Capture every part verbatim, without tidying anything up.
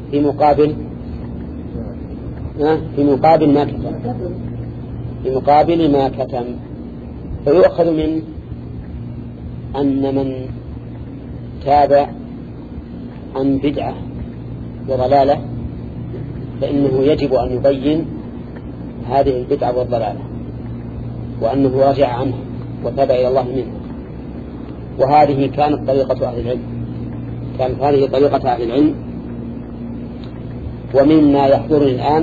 في مقابل في مقابل ما كتم في مقابل ما كتم فيؤخذ من أن من تاب عن بدعة وضلالة فإنه يجب أن يبين هذه البدعة والضلالة وأنه رجع عنها وتاب إلى الله منها. وهذه كانت طريقة أهل العلم كانت هذه طريقة أهل العلم. ومما يحضرني الآن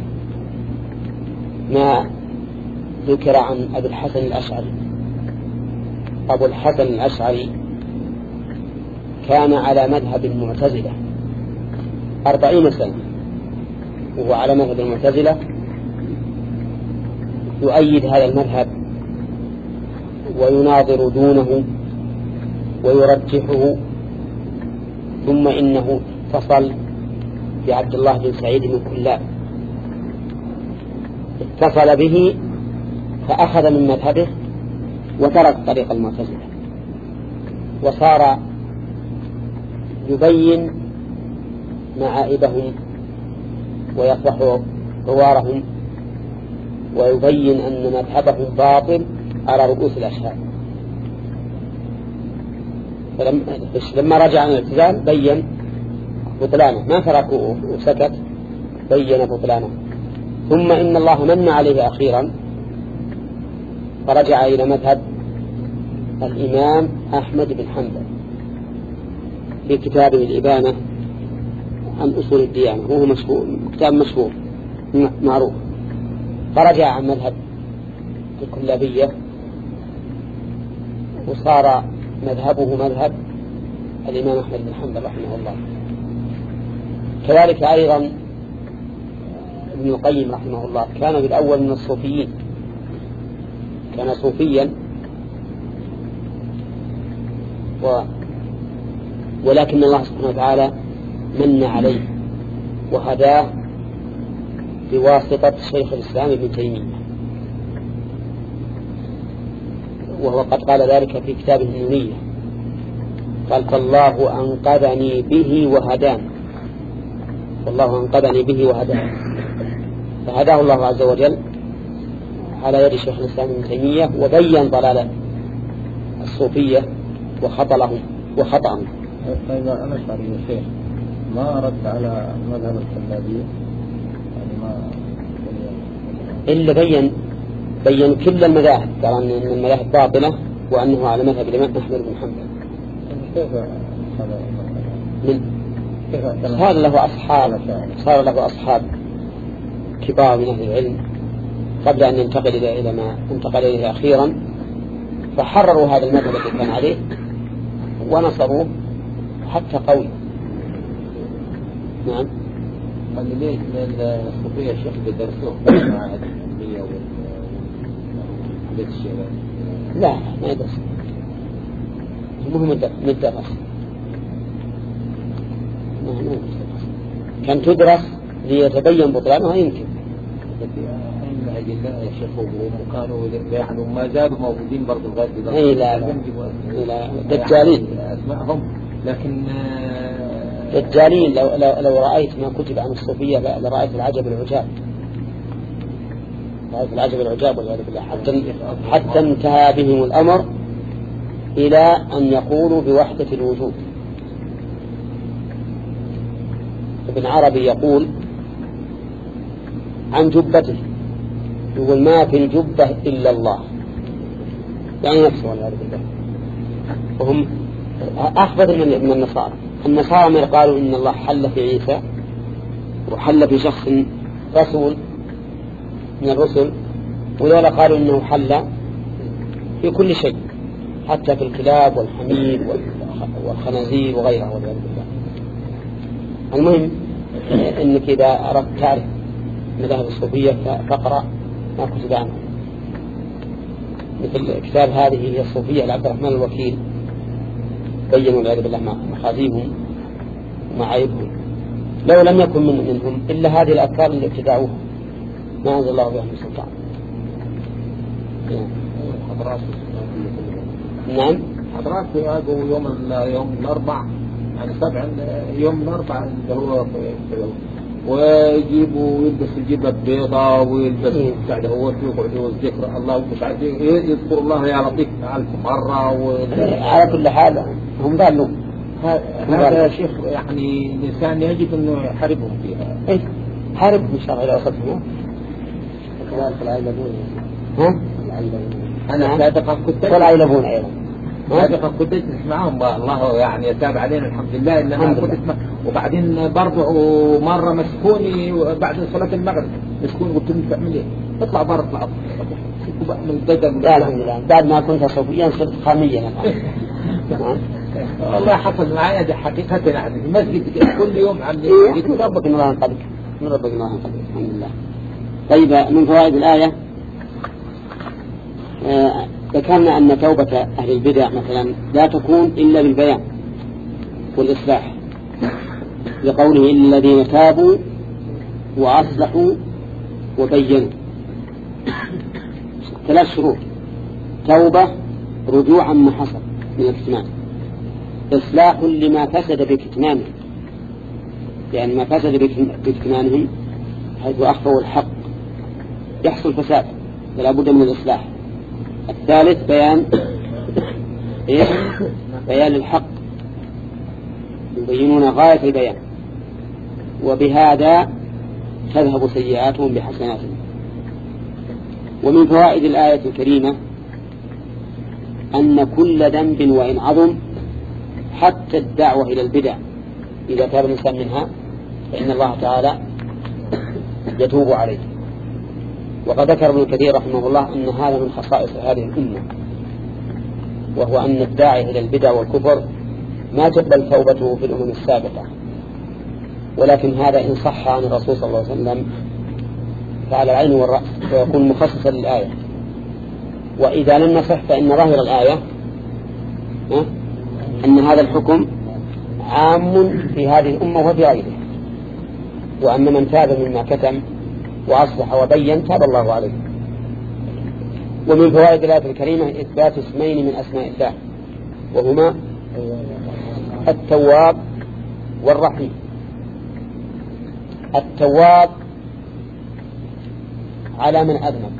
ما ذكر عن أبي الحسن الأشعري. أبو الحسن الأشعري كان على مذهب المعتزلة أربعين سنة وهو على مذهب المعتزلة يؤيد هذا المذهب ويناظر دونه ويرجحه. ثم إنه اتصل بعبد الله بن سعيد بن كلاب اتصل به فأخذ من مذهبه وترك طريق المعتزلة وصار يبين معائبهم ويصلح غوارهم ويبين أن مذهبهم باطل على رؤوس الأشهاد. فلما رجع عن الاعتزال بين بطلانه ما تركوه وسكت بين بطلانه. ثم إن الله من عليه أخيرا فرجع إلى مذهب الإمام أحمد بن حنبل في كتابه الإبانة عن أصول الديانة وهو مشهور كتاب مشهور معروف. فرجع عن مذهب الكلابية وصار مذهبه مذهب الإمام أحمد بن حنبل رحمه الله. كذلك أيضا ابن القيم رحمه الله كان بالأول من الصوفيين كان صوفيا و ولكن الله سبحانه وتعالى من عليه وهداه بواسطة شيخ الإسلام ابن تيمية وهو قد قال ذلك في كتابه النونية قال فالله أنقذني به وهداني فالله أنقذني به وهداني. فهداه الله عز وجل على يد شيخ الإسلام ابن تيمية وبين ضلال الصوفية وخطلهم وخطأهم. فإذا الأشعري يا شيخ ما رد على مذهب الكلابية يعني ما إلا بين بين كل المذاهب قال أن المذاهب باطلة وأنه على مذهب الإمام أحمد بن حنبل. كيف من صار له أصحاب صار له أصحاب كبار من أهل العلم قبل أن ينتقل إلى إلى ما انتقل إليه أخيرا فحرروا هذا المذهب الذي كان عليه ونصروه حتى قوي. نعم. قال ليه الصوفية الشيخ بدرسوه مع الصوفية والبيت الشيخ؟ لا ما يدرس مهم مدرس كان تدرس ليتبين بطلانها يمكن. يا شيخ وكانوا يعني ما زالوا موجودين برضو لغاية دلوقتي. اي لا لا, لا دجالين اسمائهم لكن دجالين. لو, لو, لو رأيت ما كتب عن الصوفية لرأيت العجب العجاب رأيت العجب العجاب والعياذ بالله حتى, حتى انتهى بهم الأمر إلى أن يقولوا بوحدة الوجود. ابن عربي يقول عن جبته يقول ما في الجبة إلا الله يعني نفسه والعياذ بالله. وهم أخبث من النصارى. النصارى ما قالوا إن الله حل في عيسى وحل في شخص رسول من الرسل وذولا قالوا إنه حل في كل شيء حتى في الكلاب والحمير والخنازير وغيرها والعياذ بالله. المهم إنك إذا أردت تعرف مذاهب الصوفية فاقرأ ما كتب عنه مثل كتاب هذه هي الصوفية لعبد الرحمن الوكيل بينوا والعياذ بالله مخازيهم ومعايبهم. لو لم يكن من منهم إلا هذه الأفكار اللي ابتدعوها ما أنزل الله بها من سلطان. حضرات نعم حضرات في يوم يوم الأربع يعني سبع يوم الأربعاء اللي هو ويجيبوا ويلبس الجبة البيضاء ويلبس بتاع ده هو ويقعد يذكر الله مش عارف يذكر الله يا لطيف ألف مرة. على كل حال هم ضلوا. هذا شيخ يعني الإنسان يجب إنه يحاربهم فيها. إيه حارب إن شاء الله إذا وصلتهم. كذلك العيلبون. ها؟ أنا سابقا كنت. والعيلبون أيضا. سابقا كنت معهم الله يعني يتابع علينا الحمد لله إن أنا كنت اسمع. وبعدين برضه مرة مسكوني بعد صلاة المغرب مسكوني قلت لهم تعمل إيه؟ اطلع برا اطلع من الدجل. لا الحمد لله بعد ما كنت صوفيا صرت خاميا الآن. والله حصل معايا دي حقيقة يعني في المسجد كل يوم عم من ربك الله ينقذك من ربك الله ينقذك الحمد لله. طيب من فوائد الآية آه ذكرنا أن توبة أهل البدع مثلا لا تكون إلا بالبيان والإصلاح لقوله الذين تابوا وأصلحوا وبينوا. ثلاث شروط: توبة رجوع عما حصل من الكتمان، إصلاح لما فسد بكتمانه يعني ما فسد بكتمانهم حيث أخفوا الحق يحصل فساد فلا بد من الإصلاح. الثالث بيان إيه؟ بيان الحق يبينون غاية البيان وبهذا تذهب سيئاتهم بحسناتهم. ومن فوائد الآية الكريمة أن كل ذنب وإن عظم حتى الدعوة إلى البدع إذا تاب الإنسان منها فإن الله تعالى يتوب عليه. وقد ذكر ابن كثير رحمه الله أن هذا من خصائص هذه الأمة، وهو أن الداعي إلى البدع والكفر ما تقبل توبته في الأمم السابقة، ولكن هذا إن صح عن الرسول صلى الله عليه وسلم فعلى العين والرأس ويكون مخصصا للآية. وإذا لم نصح فإن ظاهر الآية أن هذا الحكم عام في هذه الأمة وفي غيرها، وأن من تاب مما كتم وأصلح وبين تاب الله عليه. ومن فوائد الآية الكريمة إثبات اسمين من أسماء الله وهما التواب والرحيم. التواب على من أذنب،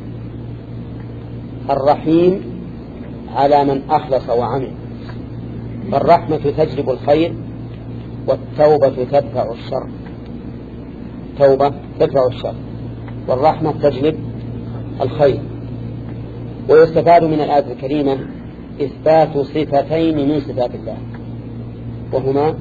الرحيم على من أخلص وعمل. فالرحمة تجلب الخير والتوبة تدفع الشر. توبة تدفع الشر والرحمة تجلب الخير. ويستفاد من الآية الكريمة إثبات صفتين من صفات الله وهما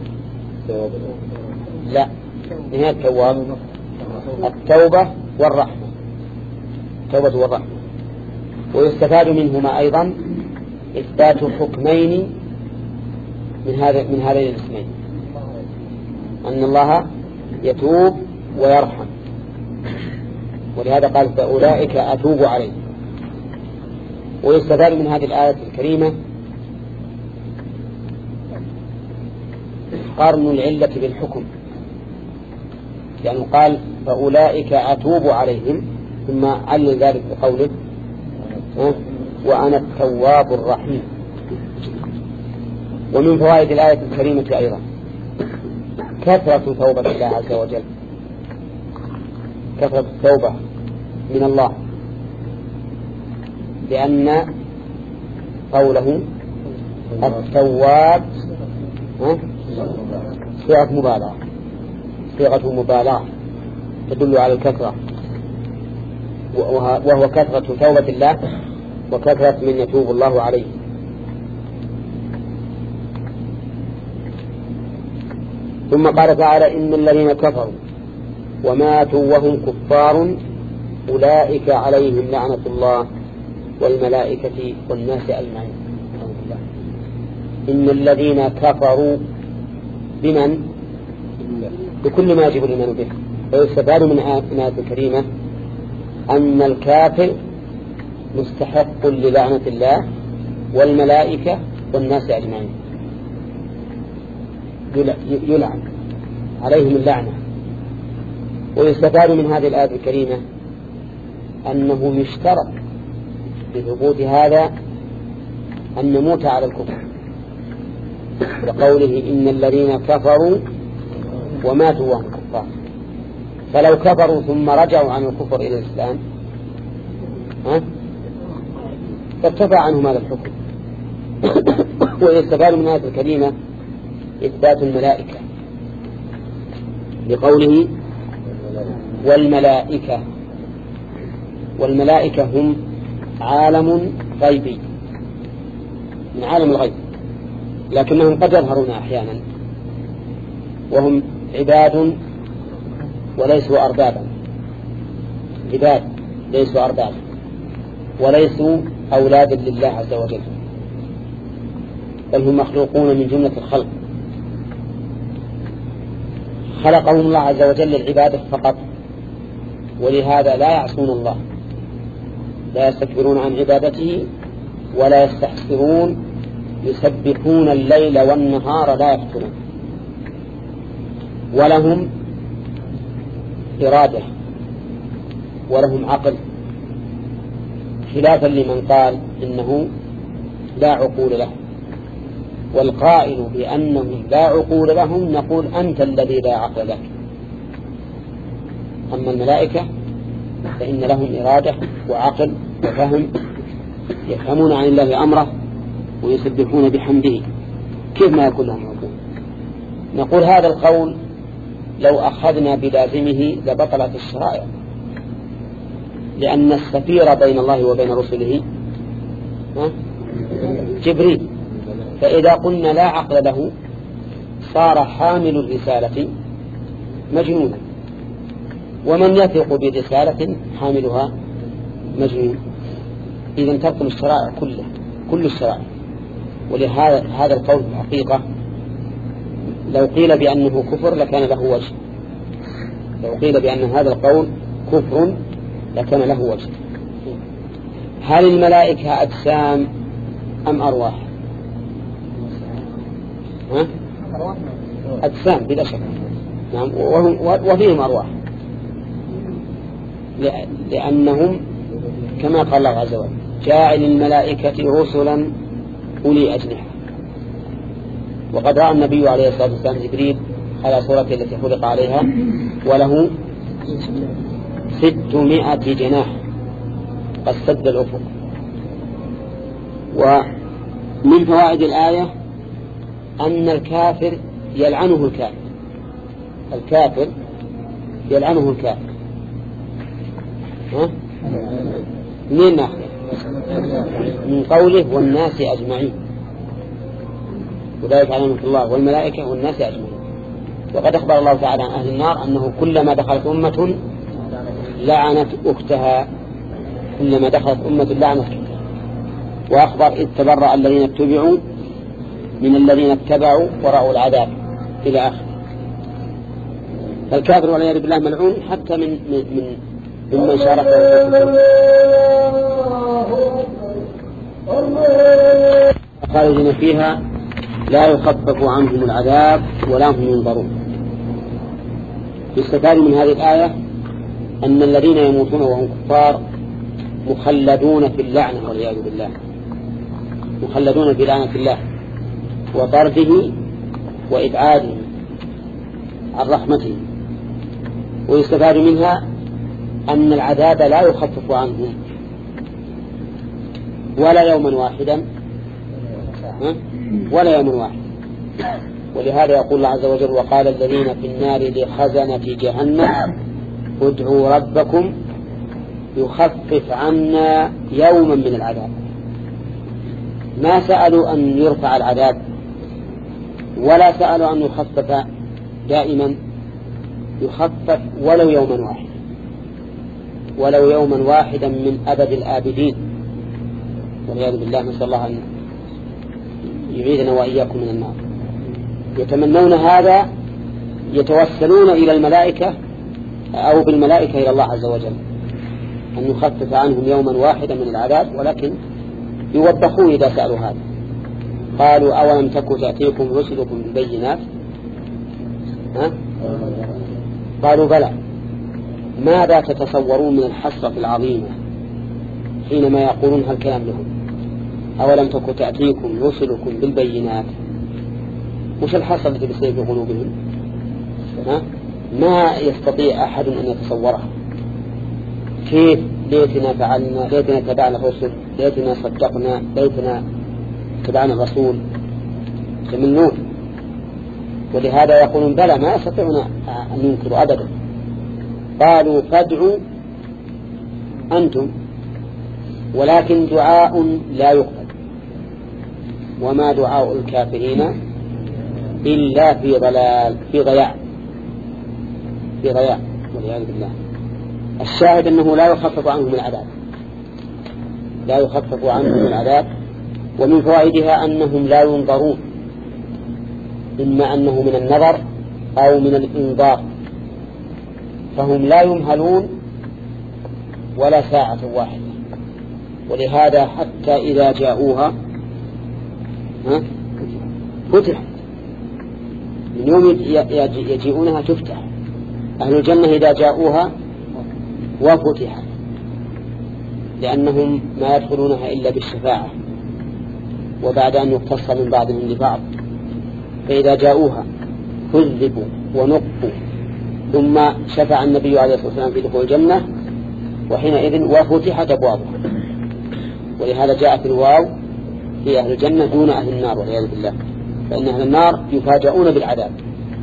لا نهاية التواب التوبة والرحمة التوبة والرحمة. ويستفاد منهما أيضا إثبات حكمين من هذا من هذين الاسمين، أن الله يتوب ويرحم، ولهذا قال فأولئك أتوب عليهم. ويستفاد من هذه الآية الكريمة قرن العلة بالحكم، يعني قال فأولئك أتوب عليهم ثم علل ذلك بقوله وأنا التواب الرحيم. ومن فوائد الآية الكريمة أيضا كثرة توبة الله عز وجل، كثرة التوبة من الله، لأن قوله التواب صيغة مبالغة صيغة مبالغة تدل على الكثرة، وهو كثرة توبة الله وكثرة من يتوب الله عليه. ثم قال تعالى إن الذين كفروا وماتوا وهم كفار أولئك عليهم لعنة الله والملائكة والناس أجمعين. إن الذين كفروا بمن؟ بكل ما يجب الإيمان به. ويستفاد من الآية الكريمة أن الكافر مستحق للعنة الله والملائكة والناس أجمعين، يلعن عليهم اللعنة. ويستفاد من هذه الآية الكريمة أنه يشترط لثبوت هذا أن نموت على الكفر، بقوله إن الذين كفروا وماتوا وهم كفار. فلو كفروا ثم رجعوا عن الكفر إلى الإسلام فارتفع عنهم هذا الحكم. ويستفاد من هذه الكلمة إثبات الملائكة بقوله والملائكة. والملائكة هم عالم غيبي من عالم الغيب، لكنهم قد يظهرون أحيانا، وهم عباد وليسوا أربابا، عباد ليسوا أربابا وليسوا أولادا لله عز وجل، بل هم مخلوقون من جملة الخلق، خلقهم الله عز وجل للعبادة فقط، ولهذا لا يعصون الله، لا يستكبرون عن عبادته ولا يستحسرون، يسبحون الليل والنهار لا يفترون. ولهم إرادة ولهم عقل، خلافا لمن قال إنه لا عقول له. والقائل بأنهم لا عقول لهم نقول أنت الذي لا عقل لك. أما الملائكة فإن لهم إرادة وعقل وفهم، يفهمون عن الله أمره ويسبحون بحمده، كيف ما يكون لهم عقول؟ نقول هذا القول لو أخذنا بلازمه لبطلت الشرائع، لأن السفير بين الله وبين رسله جبريل، فإذا قلنا لا عقل له صار حامل الرسالة مجنونا، ومن يثق برسالة حاملها مجنون. إذن تبطل الشرائع كلها، كل الشرائع. ولهذا هذا القول الحقيقة لو قيل بأنه كفر لكان له وجه، لو قيل بأن هذا القول كفر لكان له وجه. هل الملائكة أجسام أم أرواح؟ ها؟ أجسام بلا شك، نعم، وفيهم أرواح، لأنهم كما قال الله عز وجل جاعل الملائكة رسلا أولي أجنحة. وقد رأى النبي عليه الصلاة والسلام جبريل على صورته التي خلق عليها وله ستمائة جناح قد سد الأفق. ومن فوائد الآية أن الكافر يلعنه الكافر، الكافر يلعنه الكافر. ها؟ منين ناخذ؟ من قوله والناس أجمعين، وذلك علمه الله والملائكة والناس أجمعين. وقد أخبر الله تعالى عن أهل النار أنه كلما دخلت أمة لعنت أختها، كلما دخلت أمة لعنت أختها. وأخبر إذ تبرأ الذين اتبعوا من الذين اتبعوا ورأوا العذاب إلى آخر. فالكافر والعياذ بالله ملعون حتى من من ممن شاركه خالدين فيها لا يخفف عنهم العذاب ولا هم ينظرون. يستفاد من هذه الآية أن الذين يموتون وهم كفار مخلدون في اللعنة والعياذ بالله، مخلدون في لعنة الله وطرده وإبعاده عن رحمته. ويستفاد منها أن العذاب لا يخفف عنهم ولا يوما واحدا ولا يوم واحد. ولهذا يقول الله عز وجل وقال الذين في النار لخزنة جهنم ادعوا ربكم يخفف عنا يوما من العذاب. ما سألوا أن يرفع العذاب ولا سألوا أن يخفف دائما، يخفف ولو يوما واحدا، ولو يوما واحدا من أبد الآبدين والعياذ بالله. نسأل الله أن يعيذنا وإياكم من النار. يتمنون هذا، يتوسلون إلى الملائكة أو بالملائكة إلى الله عز وجل أن يخفف عنهم يوما واحدا من العذاب، ولكن يوبخون إذا سألوا هذا. قالوا أولم تكن تأتيكم رسلكم بالبينات؟ ها؟ قالوا بلى. ماذا تتصورون من الحسرة العظيمة حينما يقولون هالكلام لهم؟ أولم تكن تأتيكم رسلكم بالبينات؟ وش الحصر الذي بيصير في قلوبهم؟ ها؟ ما يستطيع أحد أن يتصوره. كيف ليتنا فعلنا، ليتنا تبعنا الرسل، ليتنا صدقنا، ليتنا تبعنا الرسول، يمنون. ولهذا يقولون بلى ما يستطيعون أن ينكروا أبدا. قالوا فادعوا أنتم، ولكن دعاء لا يقبل، وما دعاء الكافرين إلا في ضلال، في ضياع، في ضياع والعياذ بالله. الشاهد أنه لا يخفف عنهم العذاب، لا يخفف عنهم العذاب. ومن فوائدها أنهم لا ينظرون، إما أنه من النظر أو من الإنذار، فهم لا يمهلون ولا ساعة واحدة. ولهذا حتى إذا جاءوها فتحت، من يوم يجيئونها تفتح. أهل الجنة إذا جاءوها وفتحت، لأنهم ما يدخلونها إلا بالشفاعة وبعد أن يقتص من بعضهم لبعض. فإذا جاءوها كذبوا ونقوا، ثم شفع النبي عليه الصلاة والسلام في دخول الجنة، وحينئذ وفتحت أبوابها. ولهذا جاءت الواو في أهل الجنة دون أهل النار والعياذ بالله، فإن أهل النار يفاجؤون بالعذاب.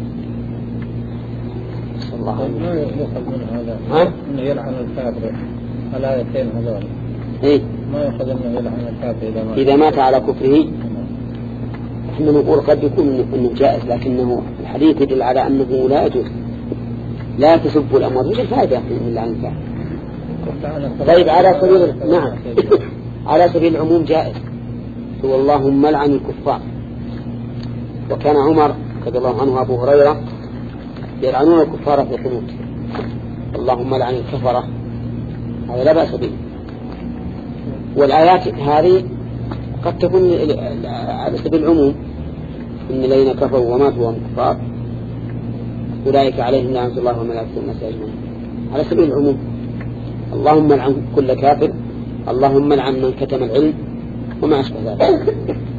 صلى الله عليه وسلم. ما يؤخذ من هذا أنه يلعن الكافر الآيتين هذول؟ إيه؟ ما يؤخذ أنه يلعن الكافر إذا مات, إذا مات على كفره. إحنا نقول قد يكون أنه جائز، لكنه الحديث يدل على أنه لا يجوز. لا تسبوا الأموات، وش الفائدة من اللعن الكافر؟ طيب على سبيل نعم على سبيل العموم جائز، هو اللهم لعن الكفار. وكان عمر رضي الله عنه وأبو هريرة يلعنون الكفار في القنوت، اللهم لعن الكفرة، هذا لا بأس به. والآيات هذه قد تكون على سبيل العموم، إن الذين كفروا وماتوا وهم كفار أولئك عليهم لعنة الله وملائكته والناس أجمعين، على سبيل العموم. اللهم لعن كل كافر، اللهم لعن من كتم العلم وما أشبه ذلك.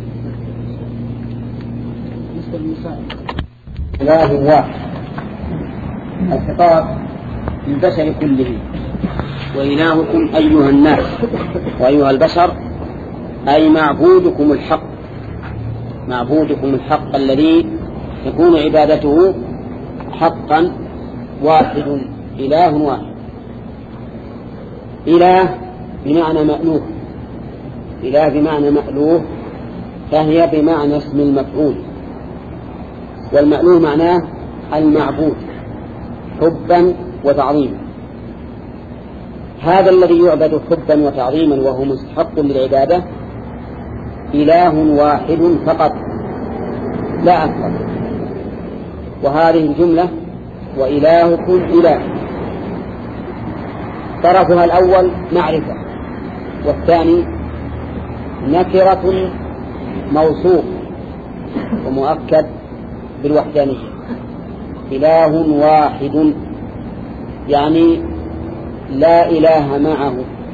إله واحد، الخطاب للبشر كله. وإلهكم أيها الناس وأيها البشر أي معبودكم الحق، معبودكم الحق الذي تكون عبادته حقا واحد، إله واحد. إله بمعنى مألوه، إله بمعنى مألوه، فهي بمعنى اسم المفعول، والمألوه معناه المعبود حبا وتعظيما. هذا الذي يعبد حبا وتعظيما وهو مستحق للعبادة إله واحد فقط لا أكثر. وهذه الجملة وإلهكم إله طرفها الأول معرفة، والثاني نكرة موصوف ومؤكد بالوحدانية. إله واحد يعني لا إله معه.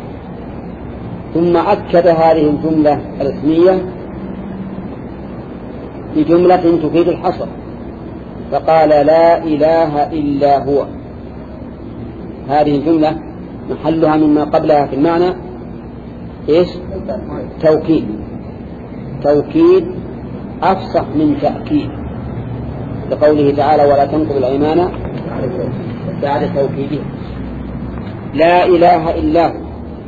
ثم أكد هذه الجملة الاسمية بجملة تفيد الحصر، فقال لا إله إلا هو. هذه الجملة محلها مما قبلها في المعنى إيش؟ توكيد، توكيد أفصح من تأكيد، لقوله تعالى ولا تنقضوا الأيمان بعد توكيدها. لا إله إلا هو.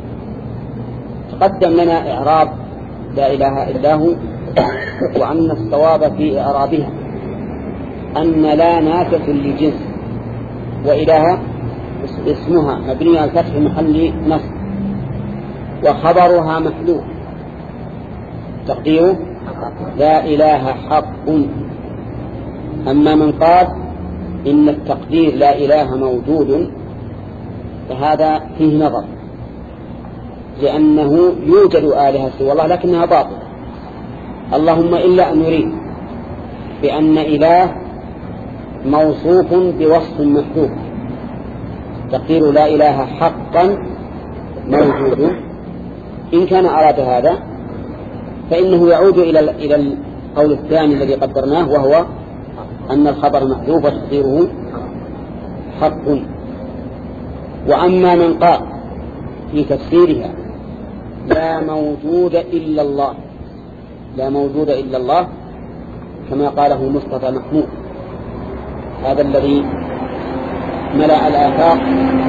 تقدم لنا إعراب لا إله إلا هو، وأن الصواب في إعرابها أن لا ناكة لجنس، وإله اسمها مبني على الفتح محل نصب، وخبرها محذوف تقديره لا إله حق. أما من قال إن التقدير لا إله موجود فهذا فيه نظر، لأنه يوجد آلهة سوى الله لكنها باطلة، اللهم إلا أن نريد بأن إله موصوف بوصف محذوف تقدير لا إله حقا موجود. إن كان أراد هذا فإنه يعود إلى إلى القول الثاني الذي قدرناه، وهو أن الخبر محذوف وتقديره حق. وأما من قال في تفسيرها لا موجود إلا الله، لا موجود إلا الله كما قاله مصطفى محمود، هذا الذي ملأ الآفاق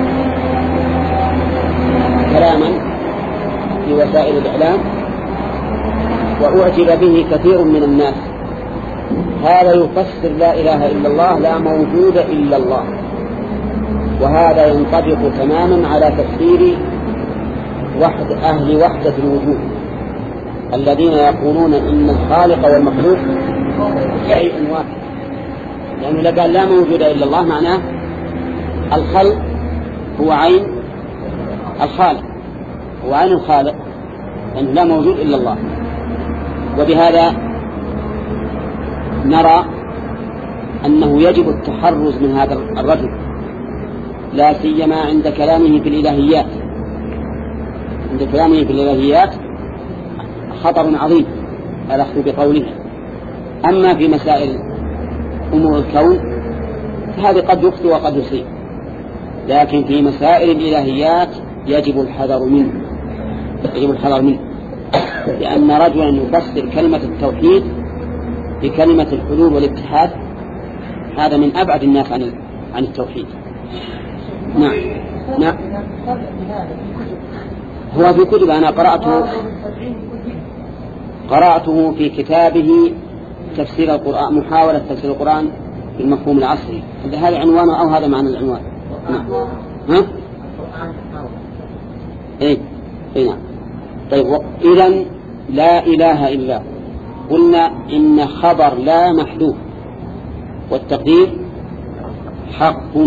كلاما في وسائل الإعلام وأعجب به كثير من الناس، هذا يفسر لا إله إلا الله لا موجود إلا الله، وهذا ينطبق تماما على تفسير وحد أهل وحدة الوجود الذين يقولون إن الخالق والمخلوق شيء واحد، لأنه لو قال لا موجود إلا الله معناه الخلق هو عين الخالق، هو عين الخالق، أنه لا موجود إلا الله. وبهذا نرى أنه يجب التحرز من هذا الرجل، لا سيما عند كلامه في الإلهيات. عند كلامه في الإلهيات خطر عظيم الأخذ بقوله. أما في مسائل أمور الكون فهذه قد يخطئ وقد يصيب، لكن في مسائل الإلهيات يجب الحذر منه، يجب الحذر منه، لأن رجلا يفسر كلمة التوحيد بكلمة الحلول والاتحاد هذا من أبعد الناس عن عن التوحيد. نعم نعم هو في كتب أنا قرأته قرأته في كتابه تفسير القرآن، محاولة تفسير القرآن بالمفهوم العصري، هذا عنوانه أو هذا معنى العنوان؟ نعم. ها؟ إيه إيه نعم. طيب إذن لا إله إلا، قلنا إن خبر لا محذوف والتقدير حق،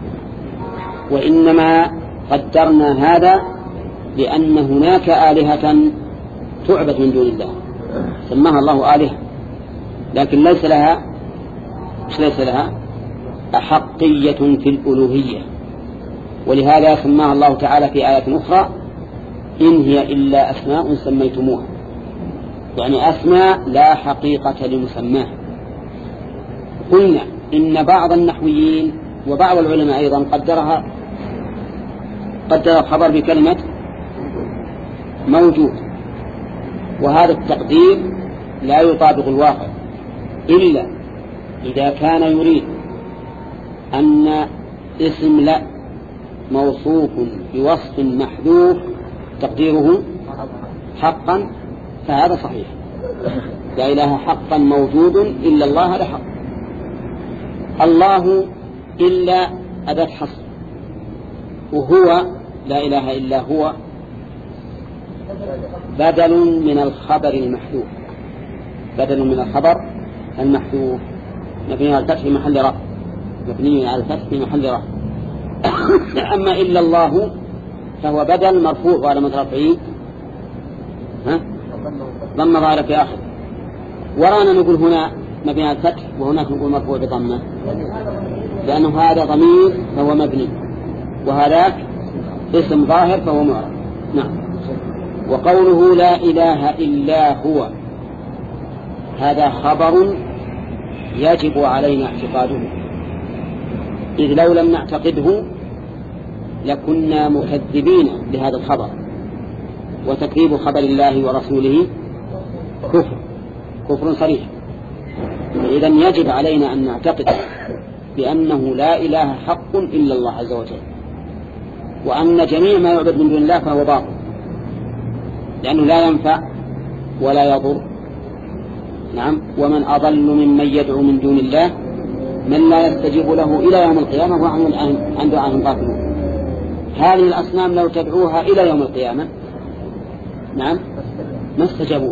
وإنما قدرنا هذا لأن هناك آلهة تعبد من دون الله سماها الله آلهة، لكن ليس لها مش ليس لها أحقية في الألوهية، ولهذا سماها الله تعالى في آية أخرى إن هي إلا أسماء سميتموها، يعني أسماء لا حقيقة لمسماها. قلنا إن بعض النحويين وبعض العلماء أيضا قدرها قدر الخبر بكلمة موجود، وهذا التقدير لا يطابق الواقع إلا إذا كان يريد أن اسم لا موصوف بوصف محذوف تقديره حقا، فهذا صحيح، لا إله حقا موجود إلا الله، هذا حق. الله إلا أداة حصر، وهو لا إله إلا هو بدل من الخبر المحذوف، بدل من الخبر المحذوف مبني على الفتح في محل رفع، مبني على الفتح في محل رفع. أما إلا الله فهو بدل مرفوع على رفعه ها ضم ظاهر في آخر، ورانا نقول هنا مبني على الفتح وهناك نقول مرفوع بضمه، لأنه هذا ضمير فهو مبني وهذاك اسم ظاهر فهو معرب. نعم. وقوله لا إله إلا هو هذا خبر يجب علينا اعتقاده، إذ لو لم نعتقده لكنا مكذبين لهذا الخبر، وتكذيب خبر الله ورسوله كفر كفر صريح. إذن يجب علينا أن نعتقد بأنه لا إله حق إلا الله عز وجل، وأن جميع ما يعبد من دون الله فهو باطل، لأنه لا ينفع ولا يضر. نعم. ومن أضل ممن يدعو من دون الله من لا يستجيب له إلى يوم القيامة وعن عن دعاء باطل. هذه الأصنام لو تدعوها إلى يوم القيامة نعم ما استجابوا،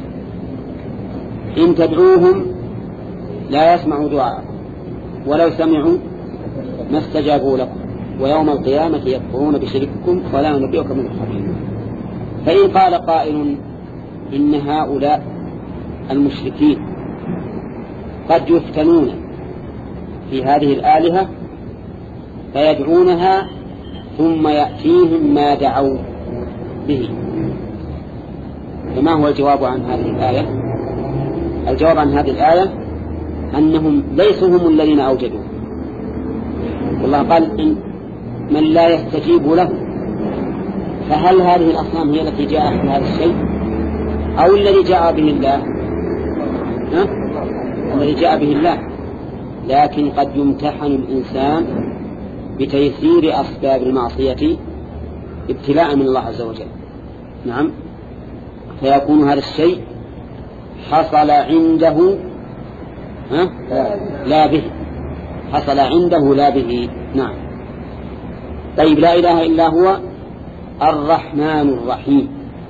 إن تدعوهم لا يسمعوا دعاء، ولو سمعوا ما استجابوا لكم، ويوم القيامة يكفرون بشرككم ولا ينبئكم من خبير. فإن قال قائل إن هؤلاء المشركين قد يفتنون في هذه الآلهة فيدعونها ثم يأتيهم ما دعوا به، فما هو الجواب عن هذه الآية؟ الجواب عن هذه الآية أنهم ليسوا هم الذين أوجدوا. والله قال إن من لا يستجيب له، فهل هذه الأصنام هي التي جاءت بهذا الشيء أو الذي جاء به الله؟ ها؟ الذي جاء به الله. لكن قد يمتحن الإنسان بتيسير أسباب المعصية ابتلاء من الله عز وجل. نعم. فيكون هذا الشيء حصل عنده ها؟ لا به، حصل عنده لا به. نعم. طيب، لا إله إلا هو الرحمن الرحيم.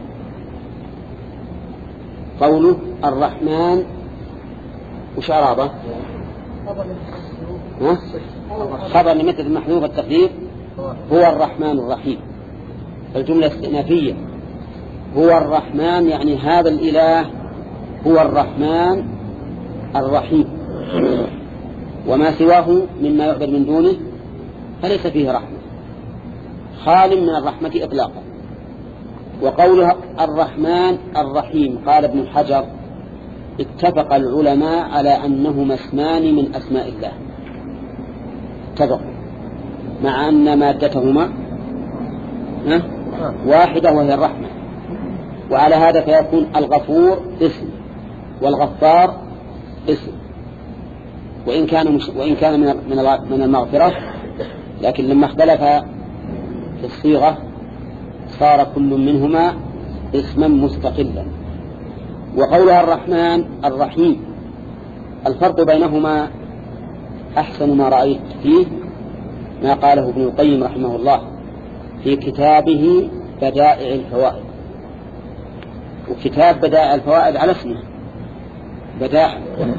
قوله الرحمن وش أعرابه؟ خبر لمثل محذوف التقدير هو الرحمن الرحيم، الجملة استئنافية. هو الرحمن يعني هذا الإله هو الرحمن الرحيم، وما سواه مما يعبد من دونه فليس فيه رحمة، خال من الرحمة إطلاقا. وقولها الرحمن الرحيم قال ابن حجر اتفق العلماء على أنهما اسمان من أسماء الله، اتفقوا، مع أن مادتهما واحدة وهي الرحمة. وعلى هذا فيكون الغفور اسم والغفار اسم، وإن كان مش وإن كان من من المغفرة، لكن لما اختلف في الصيغة صار كل منهما اسما مستقلا. وقولها الرحمن الرحيم الفرق بينهما أحسن ما رأيت فيه ما قاله ابن القيم رحمه الله في كتابه بدائع الفوائد. وكتاب بدائع الفوائد على اسمه بدائع،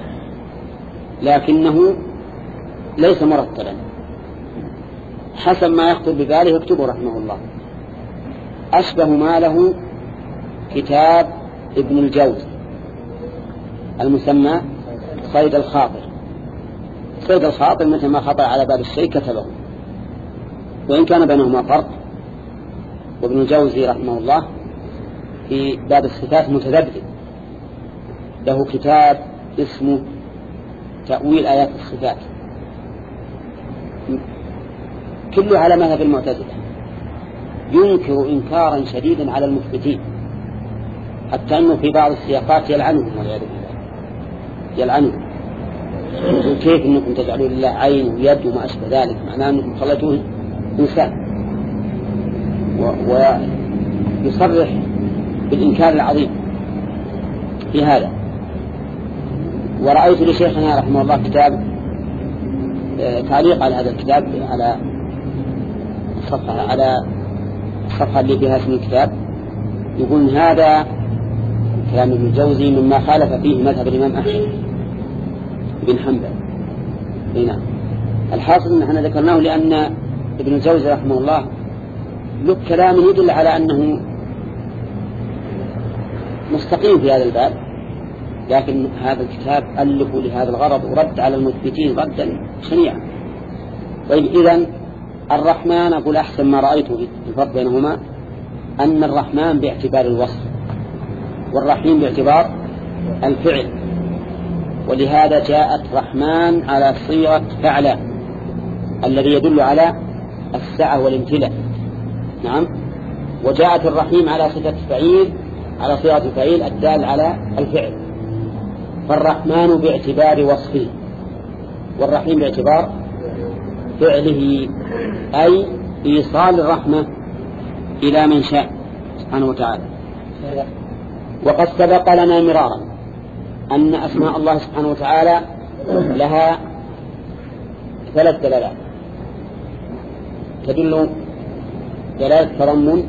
لكنه ليس مرتبا، حسب ما يخطر بباله يكتبه رحمه الله. أشبه ما له كتاب ابن الجوزي المسمى صيد الخاطر. صيد الخاطر مثل ما خطر على باب الشيء كتبه، وإن كان بينهما فرق. وابن الجوزي رحمه الله في باب الصفات متذبذب، له كتاب اسمه تأويل آيات الصفات، كله على مذهب المعتزلة، ينكر إنكارا شديدا على المثبتين، حتى أنه في بعض السياقات يلعنهم والعياذ بالله، يلعنهم. كيف أنكم تجعلوا لله عين ويد وما أشبه ذلك، معناه أنكم خليتوه إنسان، ويصرح بالإنكار العظيم في هذا. ورأيت لشيخنا رحمه الله كتاب تعليق على هذا الكتاب على الصفحة على الصفحة اللي فيها اسم الكتاب، يقول هذا كلام ابن الجوزي مما خالف فيه مذهب الإمام أحمد بن حنبل. هنا الحاصل أن احنا ذكرناه لأن ابن الجوزي رحمه الله له كلام يدل على أنه مستقيم في هذا الباب، لكن هذا الكتاب ألفوا لهذا الغرض ورد على المثبتين ردا شنيعا. طيب، إذن الرحمن أقول أحسن ما رأيته الفرق بينهما أن الرحمن باعتبار الوصف والرحيم باعتبار الفعل، ولهذا جاءت رحمن على صيغة فعل الذي يدل على السعة والامتلاء. نعم. وجاءت الرحيم على صفة فعيل على صيغة فعيل الدال على الفعل. فالرحمن باعتبار وصفه والرحيم باعتبار فعله، أي إيصال الرحمة إلى من شاء سبحانه وتعالى. وقد سبق لنا مرارا أن أسماء الله سبحانه وتعالى لها ثلاث دلالات تدل دلالة تضمن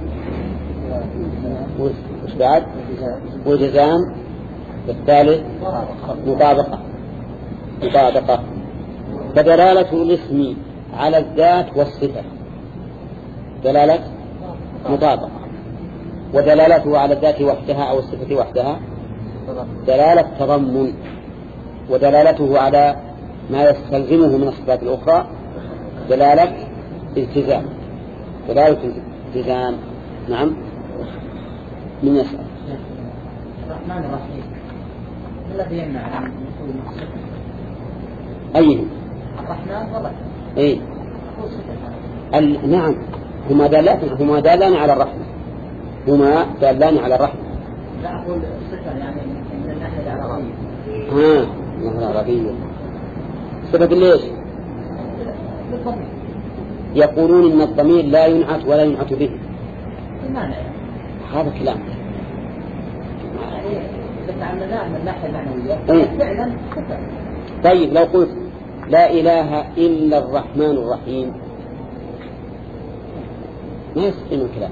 وش بعد وجزام، والثالث مطابقة مطابقة فدلالة الاسم على الذات والصفة دلالة مطابقة، ودلالته على الذات وحدها أو الصفة وحدها دلالة تضمن، ودلالته على ما يستلزمه من الصفات الأخرى دلالة التزام دلالة التزام. نعم. من يسأل؟ الرحمن الرحيم الذي يمنع عن أيهم؟ الرحمن والرحمن. إيه. ال... نعم هما دالان هما دالان على الرحمة هما دالان على الرحمة. لا أقول صفة يعني من الناحية العربية. ها من العربية صفة ليش؟ بالضبط. يقولون إن الضمير لا ينعت ولا ينعت به. بمعنى هذا كلام. يعني إذا تعاملناه من الناحية المعنوية إيه؟ فعلا صفة. طيب لو قلت لا إله إلا الرحمن الرحيم ما يستقيم الكلام.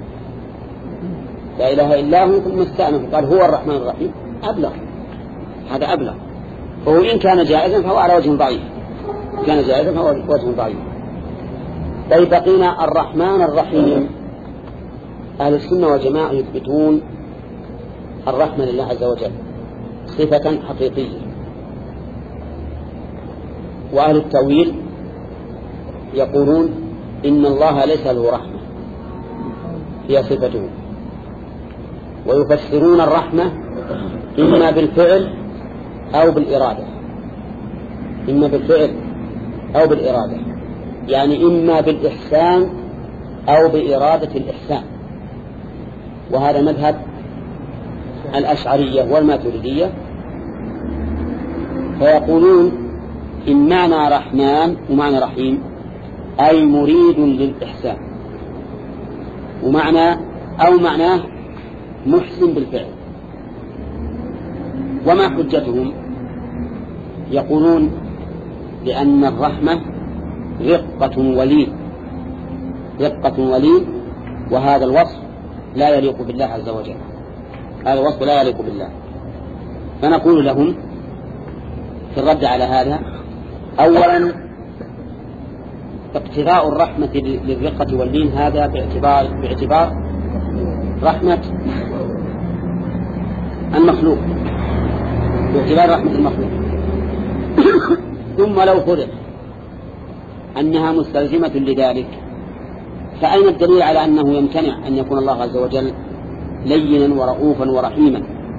لا إله إلا هو ثم استأنف قال هو الرحمن الرحيم أبلغ. هذا أبلغ. وهو إن كان جائزا فهو على وجه ضعيف. كان جائزا فهو على وجه ضعيف. طيب بقينا الرحمن الرحيم. أهل السنة والجماعة يثبتون الرحمة لله عز وجل صفة حقيقية. وأهل التأويل يقولون إن الله ليس له رحمة هي صفته. ويفسرون الرحمة إما بالفعل أو بالإرادة. إما بالفعل أو بالإرادة يعني إما بالإحسان أو بإرادة الإحسان. وهذا مذهب الأشعرية والماتريدية. فيقولون إن معنى رحمن ومعنى رحيم أي مريد للإحسان ومعنى أو معناه محسن بالفعل. وما حجتهم؟ يقولون لأن الرحمة رقة ولين رقة ولين وهذا الوصف لا يليق بالله عز وجل. هذا الوصف لا يليق بالله. فنقول لهم في الرد على هذا أولا اقتضاء الرحمة للرقة واللين هذا باعتبار, باعتبار رحمة المخلوق باعتبار رحمة المخلوق. ثم لو فرض أنها مستلزمة لذلك فأين الدليل على أنه يمتنع أن يكون الله عز وجل لينا ورؤوفا ورحيما؟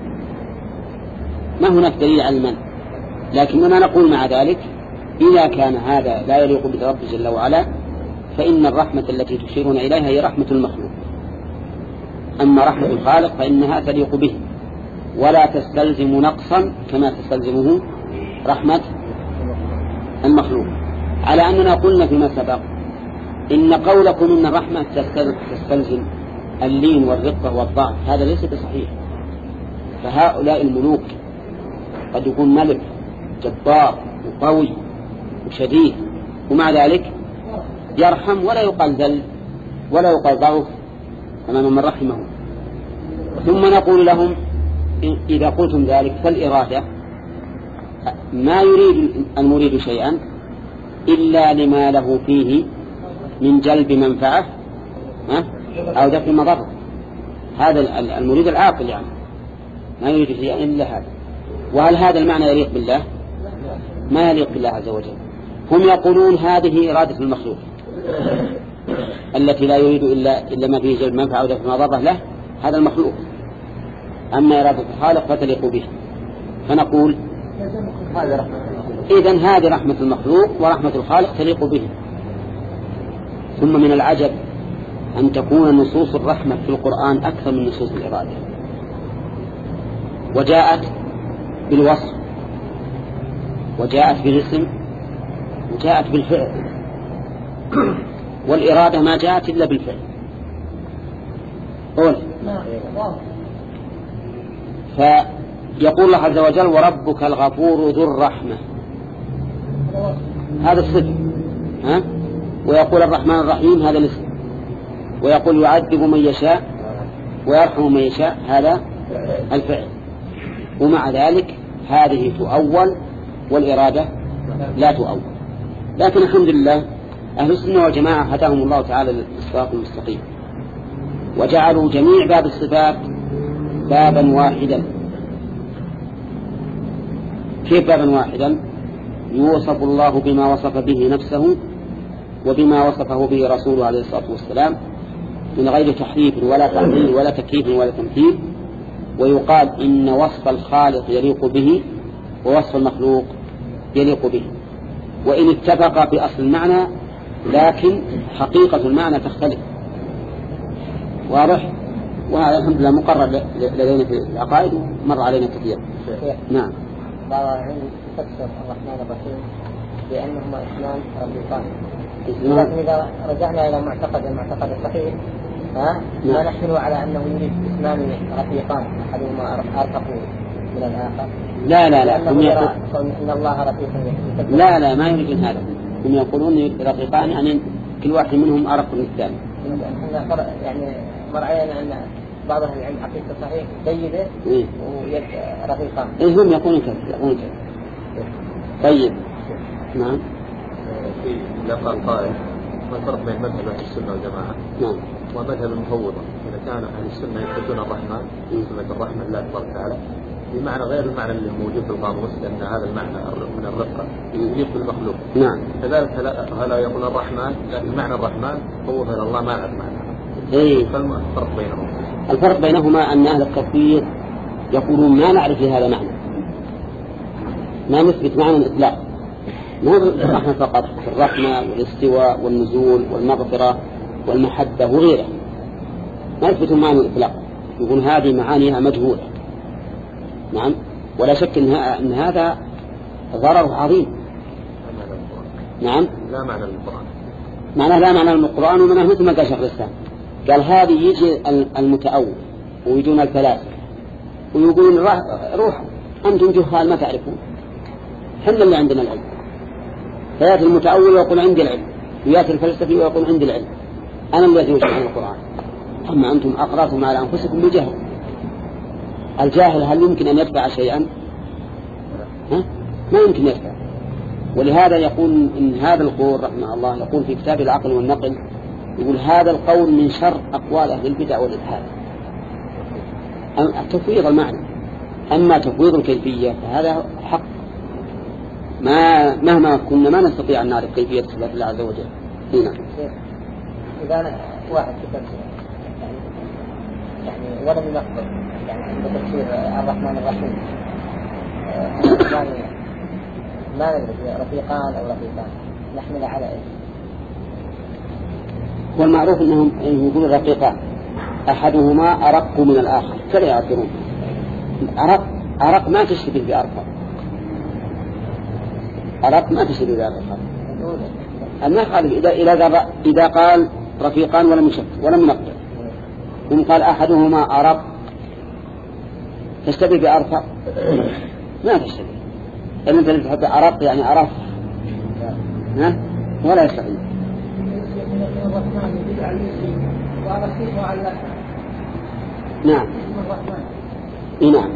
ما هناك دليل على المنع. لكننا نقول مع ذلك إذا كان هذا لا يليق برب جل وعلا فإن الرحمة التي تشيرون إليها هي رحمة المخلوق. أما رحمة الخالق فإنها تليق به ولا تستلزم نقصا كما تستلزمه رحمة المخلوق. على أننا قلنا فيما سبق إن قولكم إن الرحمة تستلزم اللين والرقة والضعف هذا ليس بصحيح. فهؤلاء الملوك قد يكون ملك جبار وقوي وشديد ومع ذلك يرحم ولا يقال ذل ولا يقال ضعف أمام من رحمه. ثم نقول لهم إذا قلتم ذلك فالإرادة ما يريد المريد شيئا إلا لما له فيه من جلب منفعة أو دفع مضرة. هذا المريد العاقل يعني ما يريد شيئا إلا هذا. وهل هذا المعنى يليق بالله؟ ما يليق بالله عز وجل. هم يقولون هذه إرادة المخلوق التي لا يريد إلا, إلا ما فيه جلب منفعة أو دفع مضرة له هذا المخلوق. أما إرادة الخالق فتليق به. فنقول إذن هذه رحمة المخلوق ورحمة الخالق تليق به. ثم من العجب أن تكون نصوص الرحمة في القرآن أكثر من نصوص الإرادة وجاءت بالوصف وجاءت بالاسم وجاءت بالفعل والإرادة ما جاءت إلا بالفعل. قول فيقول الله عز وجل وربك الغفور ذو الرحمة هذا الصفة ها؟ ويقول الرحمن الرحيم هذا الاسم ويقول يعذب من يشاء ويرحم من يشاء هذا الفعل. ومع ذلك هذه تؤول والإرادة لا تؤول. لكن الحمد لله أهل السنة والجماعة هداهم الله تعالى للصراط المستقيم وجعلوا جميع باب الصفات بابا واحدا. كيف بابا واحدا؟ يوصف الله بما وصف به نفسه وبما وصفه به رسوله عليه الصلاة والسلام من غير تحريف ولا تعطيل ولا تكييف ولا تمثيل ويقال إن وصف الخالق يليق به ووصف المخلوق يليق به، وإن اتفق في أصل المعنى لكن حقيقة المعنى تختلف. واضح؟ وهذا الحمد لله مقرر لدينا في العقائد ومر علينا كثير. نعم. بعض العلم تفسر الرحمن الرحيم بأنهما اسمان رفيقان، لكن إذا رجعنا إلى معتقد المعتقد الصحيح ها ما نحمله على أنه يريد اسمان رفيقان أحدهما أرفق من الآخر. لا لا لا هم يقول إن الله رفيق. لا لا ما يريدون هذا، هم يقولون رفيقان يعني كل واحد منهم أرق من الثاني. يعني مرعينا أن بعض أهل العلم حقيقة صحيح جيدة ورفيقان. إيه هم يقولون كذا يقولون كذا. طيب نعم. في لقاء قائل ما الفرق بين مذهب أهل السنة والجماعة نعم ومذهب المفوضة؟ إذا كان أهل السنة يثبتون الرحمن صفة الرحمة لله تبارك وتعالى بمعنى غير المعنى اللي موجود في القاموس، لأن هذا المعنى من الرقة يليق بالمخلوق. نعم. كذلك هلا يقول الرحمن لكن معنى الرحمن هو غير الله ما نعرف معنى. إيه. فما الفرق بينهم؟ الفرق بينهما أن أهل التفويض يقولون ما نعرف لهذا معنى، ما نثبت معنى الإطلاق، ما هو الرحمة فقط، الرحمة والاستواء والنزول والمغفرة والمحبة وغيره، ما نثبت معنى الإطلاق، يقول هذه معانيها مجهولة. نعم. ولا شك إن هذا ضرر عظيم. نعم. لا معنى للقرآن. معناه لا معنى للقرآن، ومعناه مثل ما قال شيخ الإسلام، قال هذه يجي المتأول ويجون الفلاسفة ويقولون روح أنتم جهال ما تعرفون، حنا اللي عندنا العلم. فيأتي المتأول ويقول عندي العلم، ويأتي الفلسفي ويقول عندي العلم، أنا الذي يوجد عن القرآن. أما أنتم أقرأتم على أنفسكم بجهل. الجاهل هل يمكن أن يتبع شيئا؟ ها؟ ما يمكن يتبع. ولهذا يقول إن هذا القول رحمه الله يقول في كتاب العقل والنقل، يقول هذا القول من شر أقوال أهل البدع والإلحاد، تفويض المعنى. أما تفويض الكيفية فهذا حق، ما مهما كنا ما نستطيع أن نعرف كيفية صفات الله عز وجل. هنا إذا واحد كتب يعني ولم يقبل يعني عند تفسير الرحمن الرحيم ما ندري رفيقان أو رفيقان نحمل على إيش؟ والمعروف أنهم يقولون رفيقان أحدهما أرق من الآخر، كلا يعبرون. أرق أرق ما تشبه بأرقى، أرق ما تشبه بأرقى. ما قال إذا إذا إذا قال رفيقان ولم يشك ولم ينقل، ثم قال أحدهما أرق تشتبه بأرقى، ما تشتبه. إن أنت تحط أرق يعني أرف، ها ولا يستحيل. نعم. إيه نعم.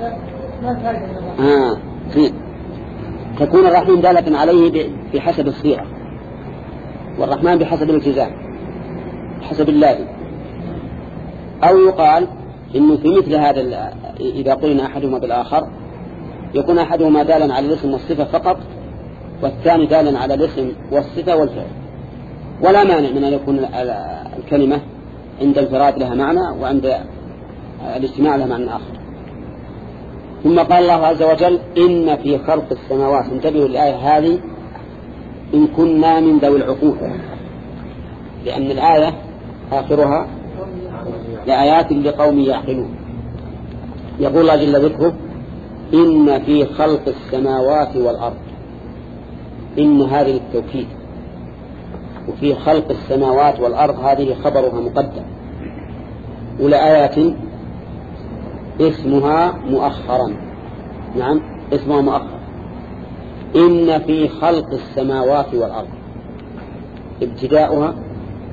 آه. تكون الرحيم دالة عليه بحسب الصيغة، والرحمن بحسب الالتزام بحسب اللازم. أو يقال إنه في مثل هذا إذا قلنا أحدهما بالآخر يكون أحدهما دالا على الاسم والصفة فقط، والثاني دالا على الاسم والصفة والفعل، ولا مانع من أن يكون الكلمة عند الفراد لها معنى وعند الاجتماع لها معنى آخر. ثم قال الله عز وجل إن في خلق السماوات، انتبهوا الآية هذه إن كنا من ذوي العقول، لأن الآية آخرها لآيات لقوم يعقلون. يقول الله جل ذكره إن في خلق السماوات والأرض، إن هذه للتوكيد، وفي خلق السماوات والأرض هذه خبرها مقدم، ولآيات اسمها مؤخرا. نعم اسمها مؤخر. إن في خلق السماوات والأرض ابتداؤها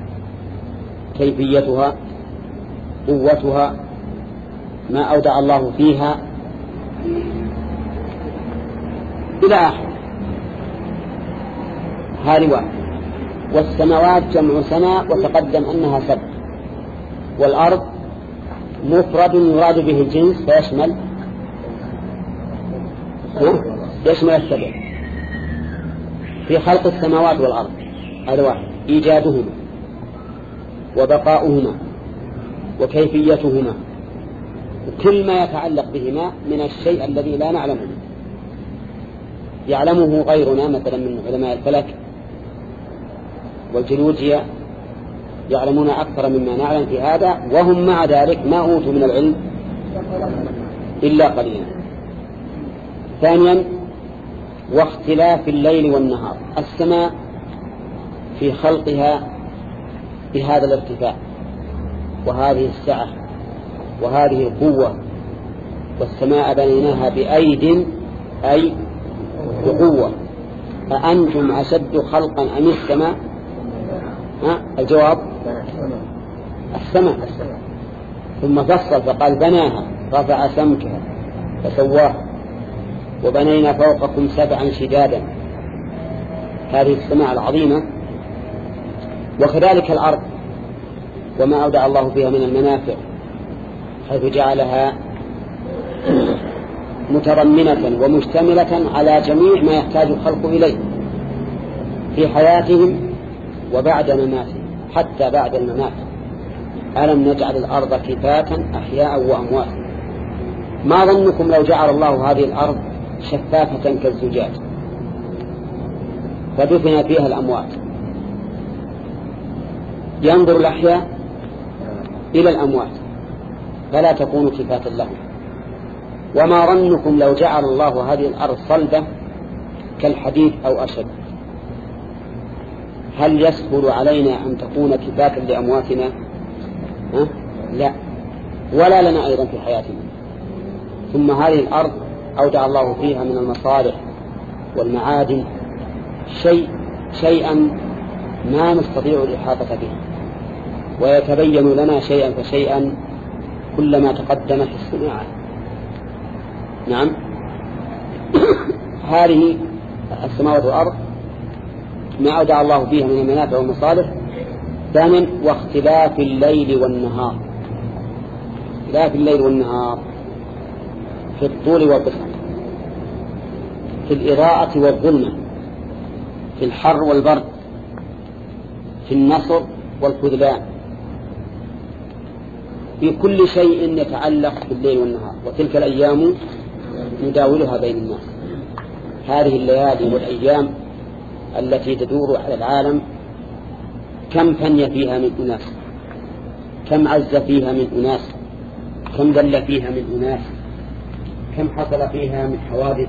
كيفيتها قوتها ما أودع الله فيها إلى آخر هذه واحد. والسماوات جمع سماء وتقدم أنها سبع، والأرض مفرد يراد به الجنس فيشمل يشمل السبع. في خلق السماوات والأرض هذا واحد، إيجادهما وبقاؤهما وكيفيتهما كل ما يتعلق بهما من الشيء الذي لا نعلمه يعلمه غيرنا، مثلا من علماء الفلك والجيولوجيا يعلمون أكثر مما نعلم في هذا، وهم مع ذلك ما أوتوا من العلم إلا قليلا. ثانيا واختلاف الليل والنهار، السماء في خلقها بهذا الارتفاع وهذه السعة وهذه القوة، والسماء بنيناها بأيد أي بقوة، أأنتم أشد خلقا أم السماء؟ ها؟ الجواب السماء. ثم فصل فقال بناها رفع سمكها فسواها وبنينا فوقكم سبعا شدادا، هذه السماء العظيمة. وكذلك الأرض وما أودع الله فيها من المنافع، حيث جعلها متضمنة ومشتملة على جميع ما يحتاج الخلق إليه في حياتهم وبعد مماتهم، حتى بعد الممات. ألم نجعل الأرض كفاة أحياء وأمواتا. ما ظنكم لو جعل الله هذه الأرض شفافة كالزجاج فدفن فيها الأموات، ينظر الأحياء إلى الأموات فلا تكون كفاة لهم. وما ظنكم لو جعل الله هذه الأرض صلبة كالحديد أو أشد، هل يسهل علينا أن تكون كفاة لأمواتنا؟ أه؟ لا، ولا لنا أيضا في حياتنا. ثم هذه الأرض أودع الله فيها من المصالح والمعادن شيء شيئا ما نستطيع الإحاطة به، ويتبين لنا شيئا فشيئا كلما تقدم في الصناعة. نعم. هذه السماوات والأرض ما أودع الله فيها من المنافع والمصالح. ثانيا واختلاف الليل والنهار، اختلاف الليل والنهار في الطول والقصر، في الإضاءة والظلمة، في الحر والبرد، في النصر والخذلان، في كل شيء يتعلق بالليل والنهار. وتلك الأيام نداولها بين الناس، هذه الليالي والأيام التي تدور على العالم كم فني فيها من أناس، كم عز فيها من أناس، كم ذل فيها من أناس، كم حصل فيها من حوادث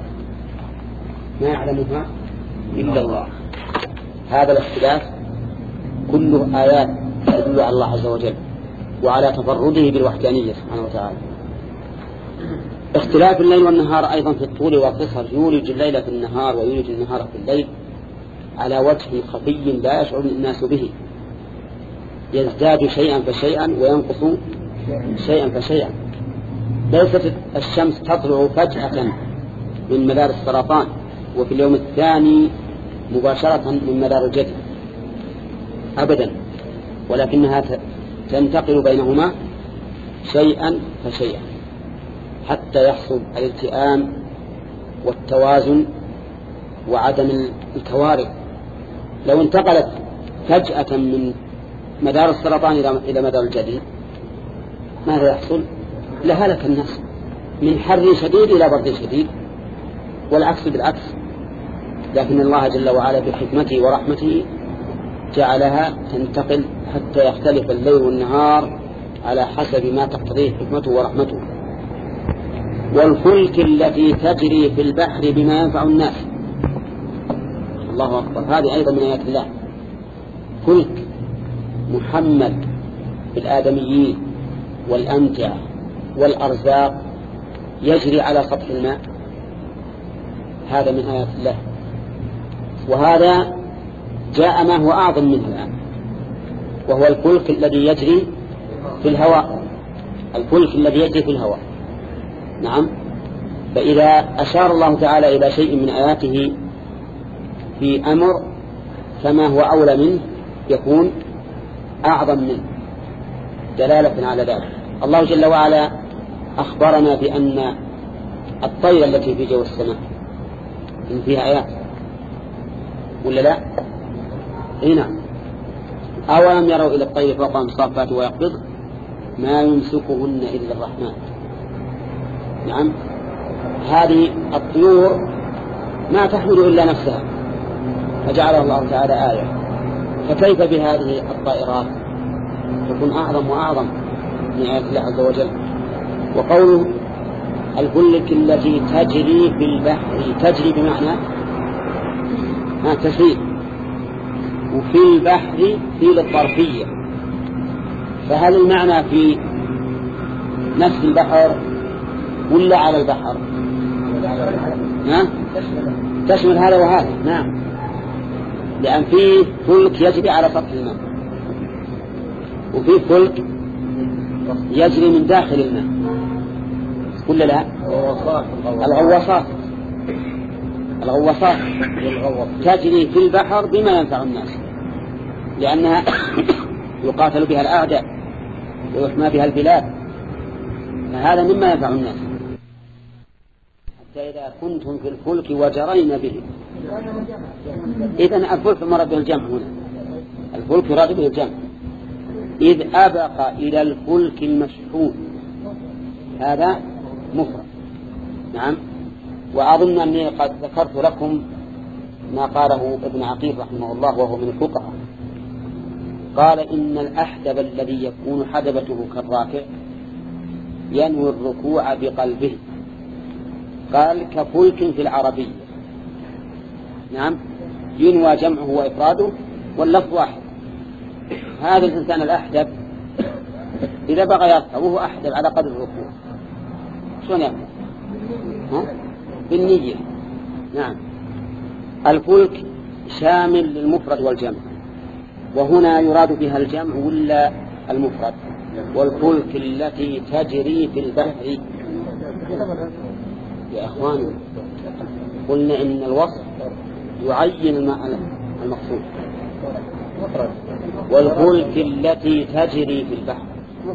ما يعلمها إلا الله. هذا الاختلاف كله آيات تدل على الله عز وجل وعلى تفرده بالوحدانية سبحانه وتعالى. اختلاف الليل والنهار أيضا في الطول والقصر، يولج الليل في النهار ويولج النهار في الليل على وجه خفي لا يشعر الناس به، يزداد شيئا فشيئا وينقص شيئا فشيئا. ليست الشمس تطلع فجأة من مدار السرطان وفي اليوم الثاني مباشرة من مدار الجدي أبدا، ولكنها تنتقل بينهما شيئا فشيئا حتى يحصل الالتئام والتوازن وعدم الكوارث. لو انتقلت فجأة من مدار السرطان إلى مدار الجدي ماذا يحصل؟ لهلك الناس من حر شديد إلى برد شديد، والعكس بالعكس. لكن الله جل وعلا بحكمته ورحمته جعلها تنتقل حتى يختلف الليل والنهار على حسب ما تقتضيه حكمته ورحمته. والفلك التي تجري في البحر بما ينفع الناس، الله أكبر، هذه أيضا من آيات الله. فلك محمل بالآدميين والأمتعة والأرزاق يجري على سطح الماء، هذا من آيات الله. وهذا جاء ما هو أعظم منه الآن، وهو الفلك الذي يجري في الهواء، الفلك الذي يجري في الهواء. نعم. فإذا أشار الله تعالى إلى شيء من آياته في أمر فما هو أولى منه يكون أعظم منه دلالة على ذلك. الله جل وعلا أخبرنا بأن الطير التي في جو السماء إن فيها آيات ولا لا؟ هنا أولم يروا إلى الطير فوقهم صافات ويقبض ما يمسكهن إلا الرحمن نعم. هذه الطيور ما تحمل إلا نفسها فجعلها الله تعالى آية، فكيف بهذه الطائرات تكون أعظم وأعظم من آيات الله عز وجل. وقوله الفلك التي تجري في البحر، تجري بمعنى ما تسير، وفي البحر في للظرفية، فهل المعنى في نفس البحر ولا على البحر؟ ها؟ تشمل هذا وهذا. نعم، لأن فيه فلك يجري على سطح الماء، وفيه فلك يجري من داخل الماء، ولا لا؟ الغواصات الغواصات تجري في البحر بما ينفع الناس، لأنها يقاتل بها الأعداء ويحمى بها البلاد، فهذا مما ينفع الناس. حتى إذا كنتم في الفلك وجرين به، إذن الفلك مراد به الجمع هنا، الفلك يراد به الجمع. إذ أبق إلى الفلك المشحون، هذا مفرد. نعم. وأظن أني قد ذكرت لكم ما قاله ابن عقيل رحمه الله وهو من الفقهاء، قال إن الأحدب الذي يكون حدبته كالراكع ينوي الركوع بقلبه، قال كفلك في العربية. نعم، ينوى جمعه وإفراده واللفظ واحد. هذا الإنسان الأحدب إذا بغى يركع وهو أحدب على قدر الركوع شلون يركع؟ بالنية. نعم. الفلك شامل للمفرد والجمع، وهنا يراد بها الجمع ولا المفرد؟ والفلك التي تجري في البحر. يا أخواني قلنا إن الوصف يعين المقصود، والفلك التي تجري في البحر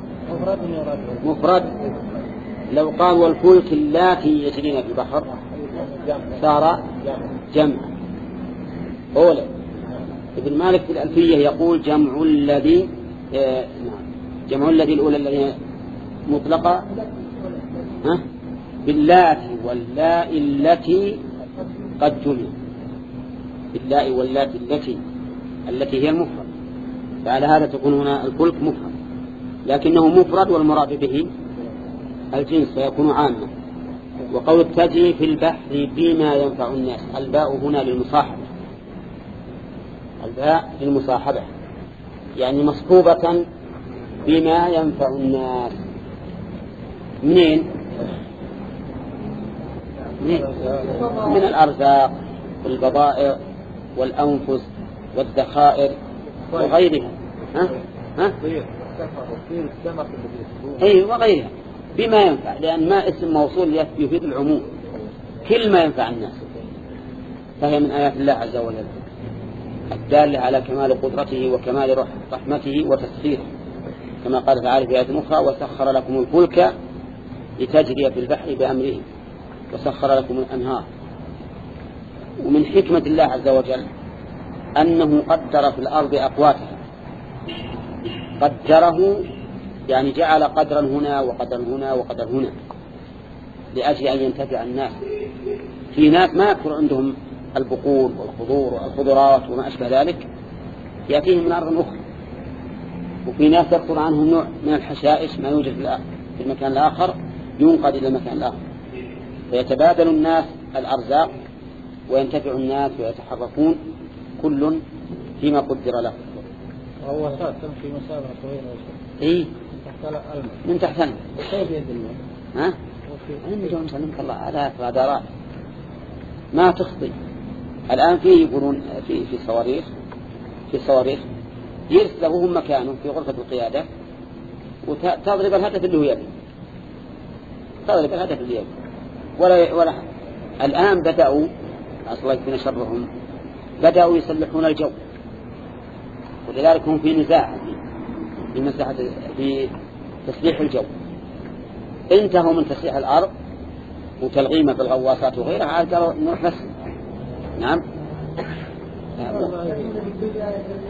مفرد. لو قال والفلك التي يجرين في البحر صار جمع. أولا ابن مالك في الألفية يقول جمع الذي آه جمع الذي الأولى الذي مطلقة ها باللاتي واللاء التي قد جمع، باللاء واللاتي التي التي هي المفرد، فعلى هذا تكون هنا الفلك مفرد، لكنه مفرد والمراد به الجنس فيكون عاما. وقول تجري في البحر بما ينفع الناس، الباء هنا للمصاحبة، الباء للمصاحبة يعني مصحوبة بما ينفع الناس. منين؟ منين؟ من الأرزاق والبضائع والأنفس والذخائر وغيرها. ها؟ ها؟ أي وغيرها بما ينفع، لأن ما اسم موصول يفيد العموم، كل ما ينفع الناس، فهي من آيات الله عز وجل الدالة على كمال قدرته وكمال رحمته وتسخيره، كما قال تعالى في آية أخرى وسخر لكم الفلك لتجري في البحر بأمره وسخر لكم الأنهار. ومن حكمة الله عز وجل أنه قدر في الأرض أقواتها، قدره يعني جعل قدرا هنا وقدرا هنا وقدرا هنا لأجل أن ينتفع الناس. في ناس ما يكثر عندهم البقول والخضور والخضرات وما أشبه ذلك يأتيهم من أرض أخرى، وفي ناس يكثر عنهم نوع من الحشائش ما يوجد في المكان الآخر ينقل إلى المكان الآخر، فيتبادل الناس الأرزاق وينتفع الناس ويتحركون كل فيما قدر له. وهو صار تمشي مسافة طويلة إيه من تحت الماء. كيف يد الماء؟ ها؟ أنا جون سلمك الله آلاف غادرات ما تخطي. الآن فيه يقولون في في صواريخ في صواريخ يرسل وهم مكانه في غرفة القيادة وتضرب الهدف اللي هو يبي تضرب الهدف اللي يبي ولا ولا. الآن بدأوا أصلا يكون شرهم بدأوا يصلحون الجو، ولذلك هم في نزاع في مساحة في تسليح الجو. انتهوا من تسليح الأرض وتلغيمه بالغواصات وغيرها عاد قالوا نروح بس. نعم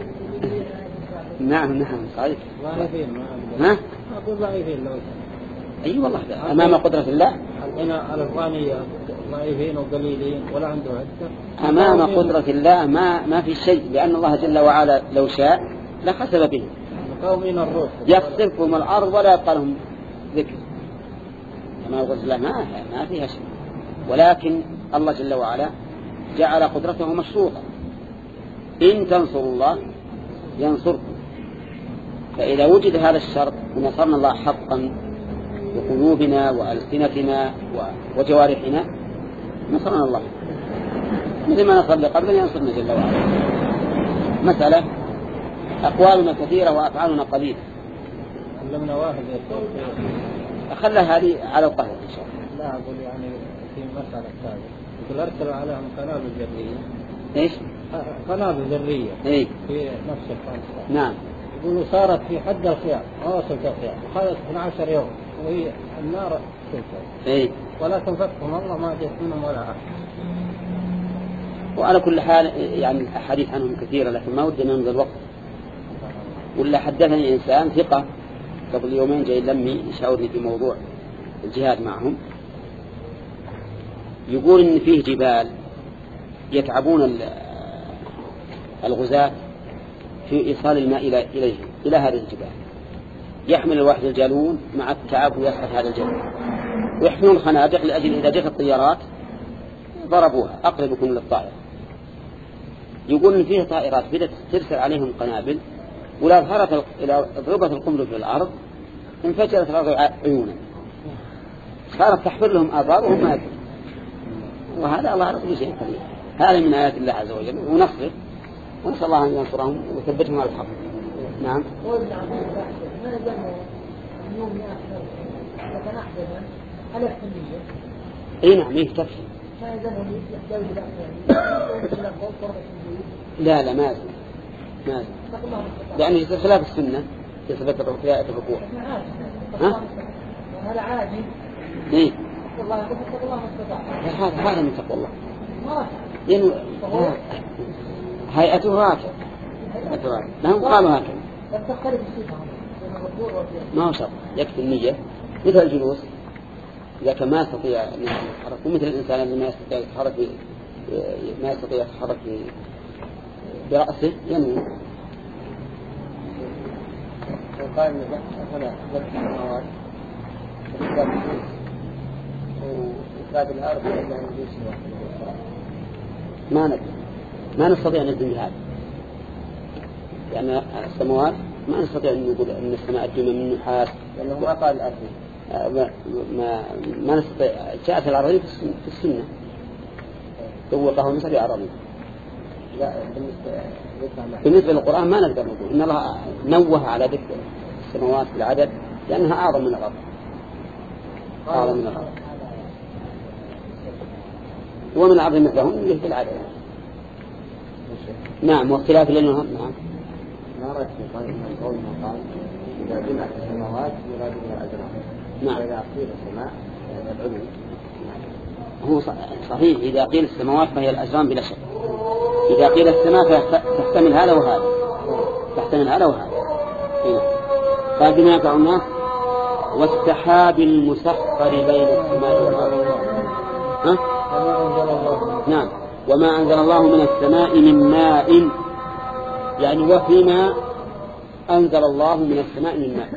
نعم نعم صحيح. ضعيفين ها؟ أقول ضعيفين لو أي أيوة والله أمام قدرة الله. هنا على الغانية ضعيفين وقليلين ولا عنده عدة. أمام قدرة الله ما ما في شيء، لأن الله جل وعلا لو شاء لخسف بهم. قومين الروح يخسفهم الأرض ولا يبقى لهم ذكر. أمام قدرة الله ما ما فيها شيء، ولكن الله جل وعلا جعل قدرته مشروطة. إن تنصروا الله ينصركم. فإذا وجد هذا الشرط ونصرنا الله حقا بقلوبنا وألسنتنا وجوارحنا نصرنا الله، مثل ما نصر قبل ينصرنا جل وعلا. مثلا أقوالنا كثيرة وأفعالنا قليلة. علمنا واحد أخلى هذه على القهوة إن شاء الله. لا أقول يعني في مسألة ثانية، يقول أرسل عليهم قنابل ذرية. إيش؟ قنابل ذرية. إيه؟ في نفس الفرنسا. نعم. يقولوا صارت في حد الخيار، ما وصلت الخيار، وخلت اثني عشر يوم وهي النار تنفذ. إيه؟ ولا تنفذهم الله ما جت منهم ولا أحد. وعلى كل حال يعني الأحاديث عنهم كثيرة، لكن ما ودنا نمضي الوقت. ولا حدثني إنسان ثقة قبل يومين جاي لمي يشاورني في موضوع الجهاد معهم، يقول إن فيه جبال يتعبون الغزاة في إيصال الماء إلى إليه إلى هذه الجبال. يحمل الواحد الجالون مع التعب ويسقط هذا الجالون، ويحملون خنادق لأجل إذا جت الطيارات ضربوها أقرب يكون للطائرة. يقول إن فيه طائرات بدأت ترسل عليهم قنابل، ولا ظهرت إلى ضربت القنبلة في الأرض انفجرت الأرض عيونا، صارت تحفر لهم آثار وهم ما يدرون. وهذا الله على كل شيء قدير. هذا من آيات الله عز وجل ونصره، ونسأل الله أن ينصرهم ويثبتهم على الحق. نعم. اي نعم يكتفي. لا لا ما يزال ما يزال لأنه يعني خلاف السنة يثبت الركوع الركوع. ها؟ هذا عادي. إيه. والله يقول الله ما استطاع. هذا هذا من تقوى الله. يعني هيئته راكب. لهم قالوا هكذا. ما هو شرط، يكفي النية مثل الجلوس إذا كان ما يستطيع أن يتحرك، ومثل الإنسان الذي ما يستطيع يتحرك ما يستطيع يتحرك برأسه ينوي. وقال هنا ذكر السماوات وإفراد الأرض إلا أن يجيسوا ما نقدر ما نستطيع أن ندم بهذا، لأن السماوات ما نستطيع أن نقول أن السماء الدنيا من نحاس، لأنه ما قال الأرض ما ما, ما نستطيع. جاءت العربية في السنة توقعه مثل العربية. لا بالنسبة بالنسبة للقرآن ما نقدر نقول إن الله نوه على ذكر السماوات بالعدد لأنها أعظم من الأرض، أعظم من الأرض ومن أعظم مثلهم اللي في العدد. نعم. واختلاف لأنه نعم ما رأيت في قول قال إذا جمعت السماوات يراد بها الأجرام. نعم. إذا قيل السماء العلو هو صحيح. إذا قيل السماوات فهي الأجرام بلا شك. إذا قيل السماء تحتمل هذا وهذا، تحتمل هذا وهذا. قال بما يقع الناس والسحاب المسخر بين السماء والأرض. ها؟ نعم. وما أنزل الله من السماء من ماء، يعني وفيما أنزل الله من السماء من ماء.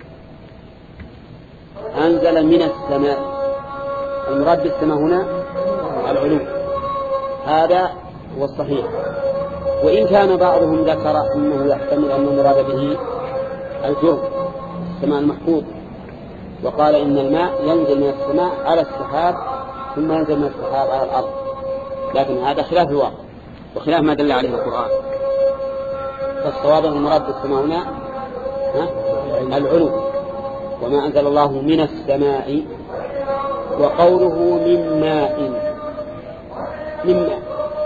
أنزل من السماء، المراد بالسماء هنا العلو، هذا هو الصحيح. وإن كان بعضهم ذكر أنه يحتمل أن المراد به الجرم السماء المحفوظ، وقال إن الماء ينزل من السماء على السحاب ثم ينزل من السحاب على الأرض، لكن هذا خلاف الواقع وخلاف ما دل عليه القرآن. فالصواب المراد بالسماء هنا العلو، وما أنزل الله من السماء، وقوله من ماء من ماء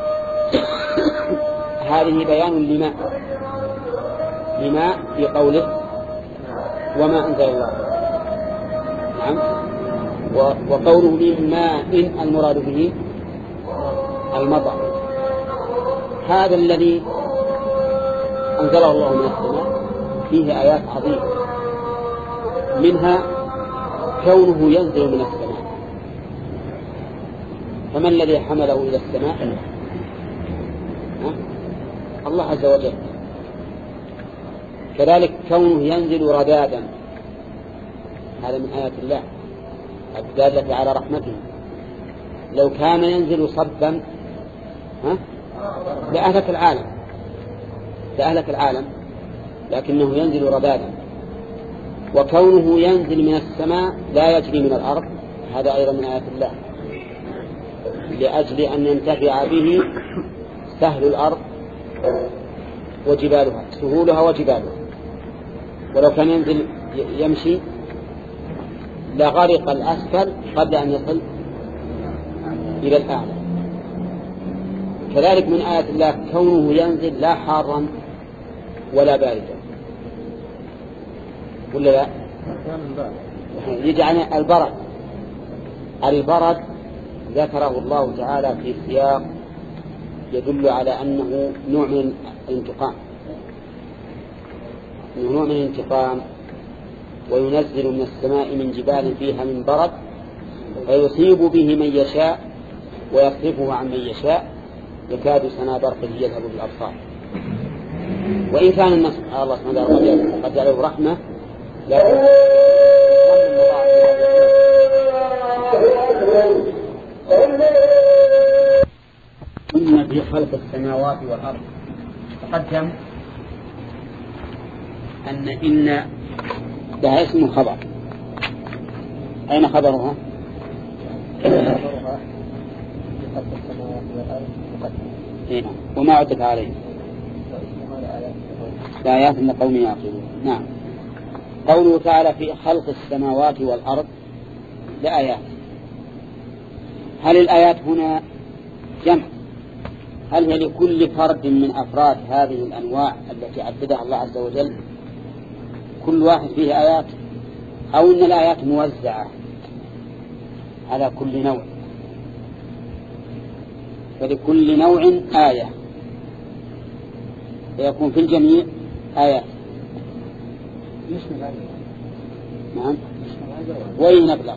هذه بيان لماء لماء في قوله وما أنزل الله. نعم. وقوله من ماء المراد به المطر، هذا الذي أنزله الله من السماء فيه آيات عظيمة، منها كونه ينزل من السماء، فما الذي حمله إلى السماء؟ الله عز وجل. كذلك كونه ينزل ردادا، هذا من آيات الله الدالة على رحمته. لو كان ينزل صبا ها لأهلك العالم لأهلك العالم لكنه ينزل ردادا. وكونه ينزل من السماء لا يجري من الأرض، هذا أيضا من آيات الله، لأجل أن ينتفع به سهل الأرض وجبالها، سهولها وجبالها. ولو كان ينزل يمشي لغرق الأسفل قبل أن يصل إلى الأعلى. كذلك من آيات الله كونه ينزل لا حارا ولا باردا، ولا لا؟ يجعل البرد البرد ذكره الله تعالى في سياق يدل على أنه نوع من الانتقام، نوع من الانتقام. وينزل من السماء من جبال فيها من برد فيصيب به من يشاء ويصرفه عن من يشاء يكاد سنا برقه يذهب بالأبصار. وإن كان الناس الله سبحانه وتعالى قد جعله رحمة، لكن إن في خلق السماوات والأرض تقدم أن إن لها اسم خبر. أين خبرها؟ خبرها في خلق السماوات والأرض مقدم. وما عدت عليه لآيات لقوم يعقلون. نعم. قوله تعالى في خلق السماوات والأرض لآيات. هل الآيات هنا جمع؟ هل هي لكل فرد من أفراد هذه الأنواع التي عددها الله عز وجل كل واحد فيه آيات، أو إن الآيات موزعة على كل نوع، فلكل نوع آية فيكون في الجميع آيات؟ نعم. وين نبلغ؟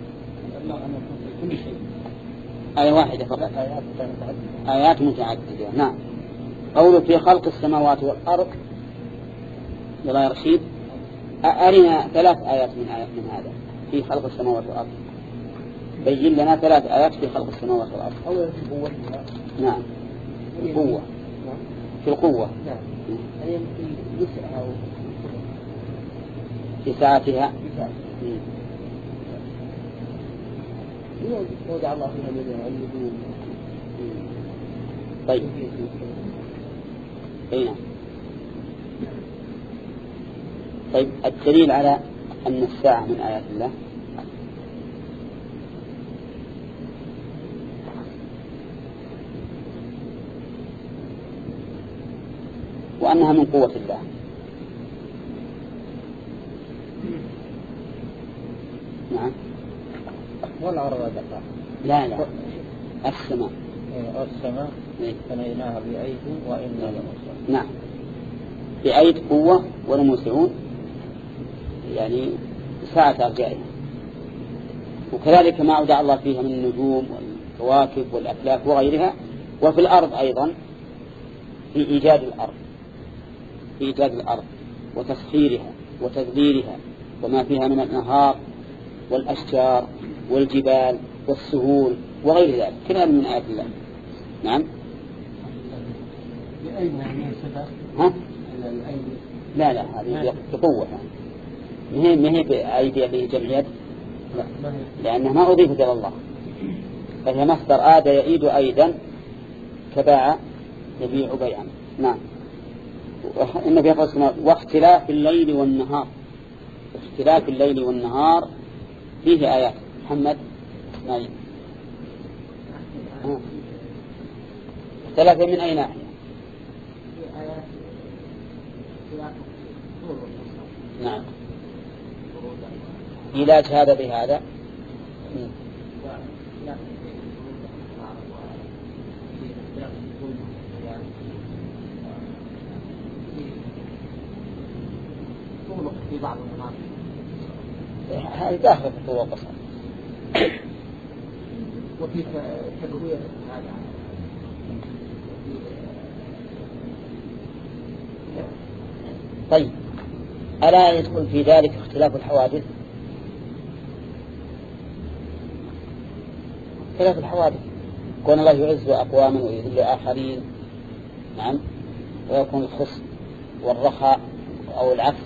آية واحدة فقط، آيات متعددة. نعم. قوله في خلق السماوات والأرض يا رشيد أرنا ثلاث آيات من آيات من هذا في خلق السماوات والأرض. بين لنا ثلاث آيات في خلق السماوات والأرض. أولا في القوة. نعم. القوة. في القوة. نعم. هي في وسعها في ساعتها. وضع الله فيها من النجوم. طيب. أين؟ طيب الدليل على أن الساعة من آيات الله وأنها من قوة الله. نعم. ولا أراد لا لا السماء السماء بنيناها بأيد وإنا لموسعون. نعم. بأيد قوة ولموسعون، يعني ساعة أرجائها. وكذلك ما أودع الله فيها من النجوم والكواكب والأفلاك وغيرها. وفي الأرض أيضا في إيجاد الأرض في إيجاد الأرض وتسخيرها وتدبيرها وما فيها من الأنهار والأشجار والجبال والسهول وغير ذلك، كلها من آيات الله. نعم. بأيد من صفة ها؟ لا لا هذه بقوة، ما هي ما هي بأيدي اللي جمعيات، لا لأنها ما أضيفت إلى الله، فهي مصدر آد يعيد أيضا كباع يبيع بيعا. نعم. إن في خلق واختلاف الليل والنهار، اختلاف الليل والنهار فيه آيات. محمد نعم. اختلاف من أي ناحية؟ نعم. علاج هذا بهذا. هذه داخل في الطول والقصر. وفي تقوية هذا طيب ألا يدخل في ذلك اختلاف الحوادث؟ اختلاف الحوادث كون الله يعز أقواما ويذل آخرين، نعم، ويكون الخصم والرخاء أو العكس.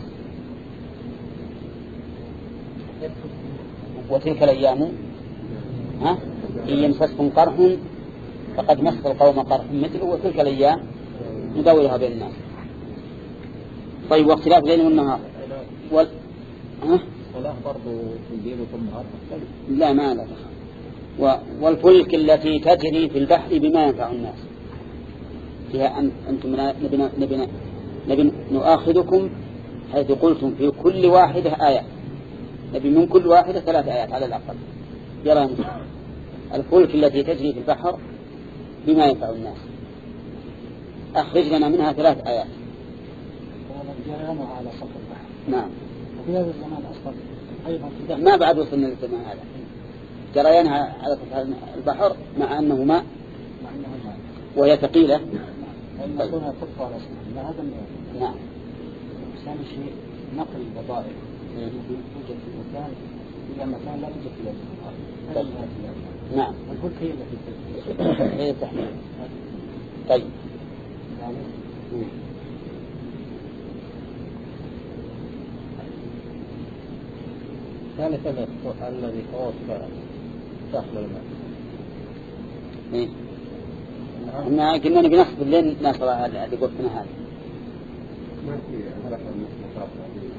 وتلك الأيام ها إن يمسسكم قرح فقد مس القوم قرح مثله وتلك الأيام نداولها بين الناس. طيب واختلاف الليل والنهار وال... ها؟ صلاة برضو في الليل وفي النهار لا ما لا دخل. و... والفلك التي تجري في البحر بما ينفع الناس فيها أن... أنتم نبنا... نبنا... نبنا نؤاخذكم حيث قلتم في كل واحدة آية، نبي من كل واحدة ثلاث آيات على الأقل. يرى الفلك التي تجري في البحر بما ينفع الناس أخرج لنا منها ثلاث آيات. جريانها على سطح البحر. نعم. وفي هذا الزمان أصلا أيضا ما بعد وصلنا للزمان هذا. جريانها على سطح البحر مع أنه ماء مع أنه ماء وهي ثقيلة. لأن كونها تطفى على سطح الماء هذا النوع. نعم. ثاني شيء نقل البضائع توجد في مكان إلى مكان لا توجد فيه البضائع. نعم. والفلك هي التي هي التحميل. طيب. ثالثا الذي توصل تحمل الماء. إيه. إحنا قلنا نبي نصب الليل نصب اللي قلتنا هذا. ما في هذا المصطلح.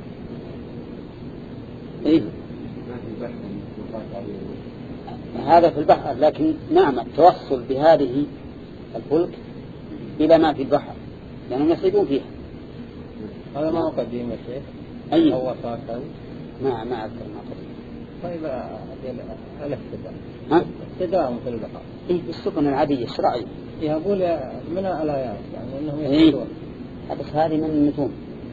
إيه. ما في بحث مصطلح. هذا في البحر، لكن نعم التوصل بهذه الفلك إلى ما في البحر لأنهم يصيدون فيها. هذا ما هو قديم يا شيخ. أي. هو ساكن. ما ما أذكر ما قديم. طيب الاهتداء. ها؟ اهتداء مثل البحر. إيه بالسكن العادية الشرعية. يقول من الآيات يعني إنهم إيه. يهتدون. بس هذه من المتون.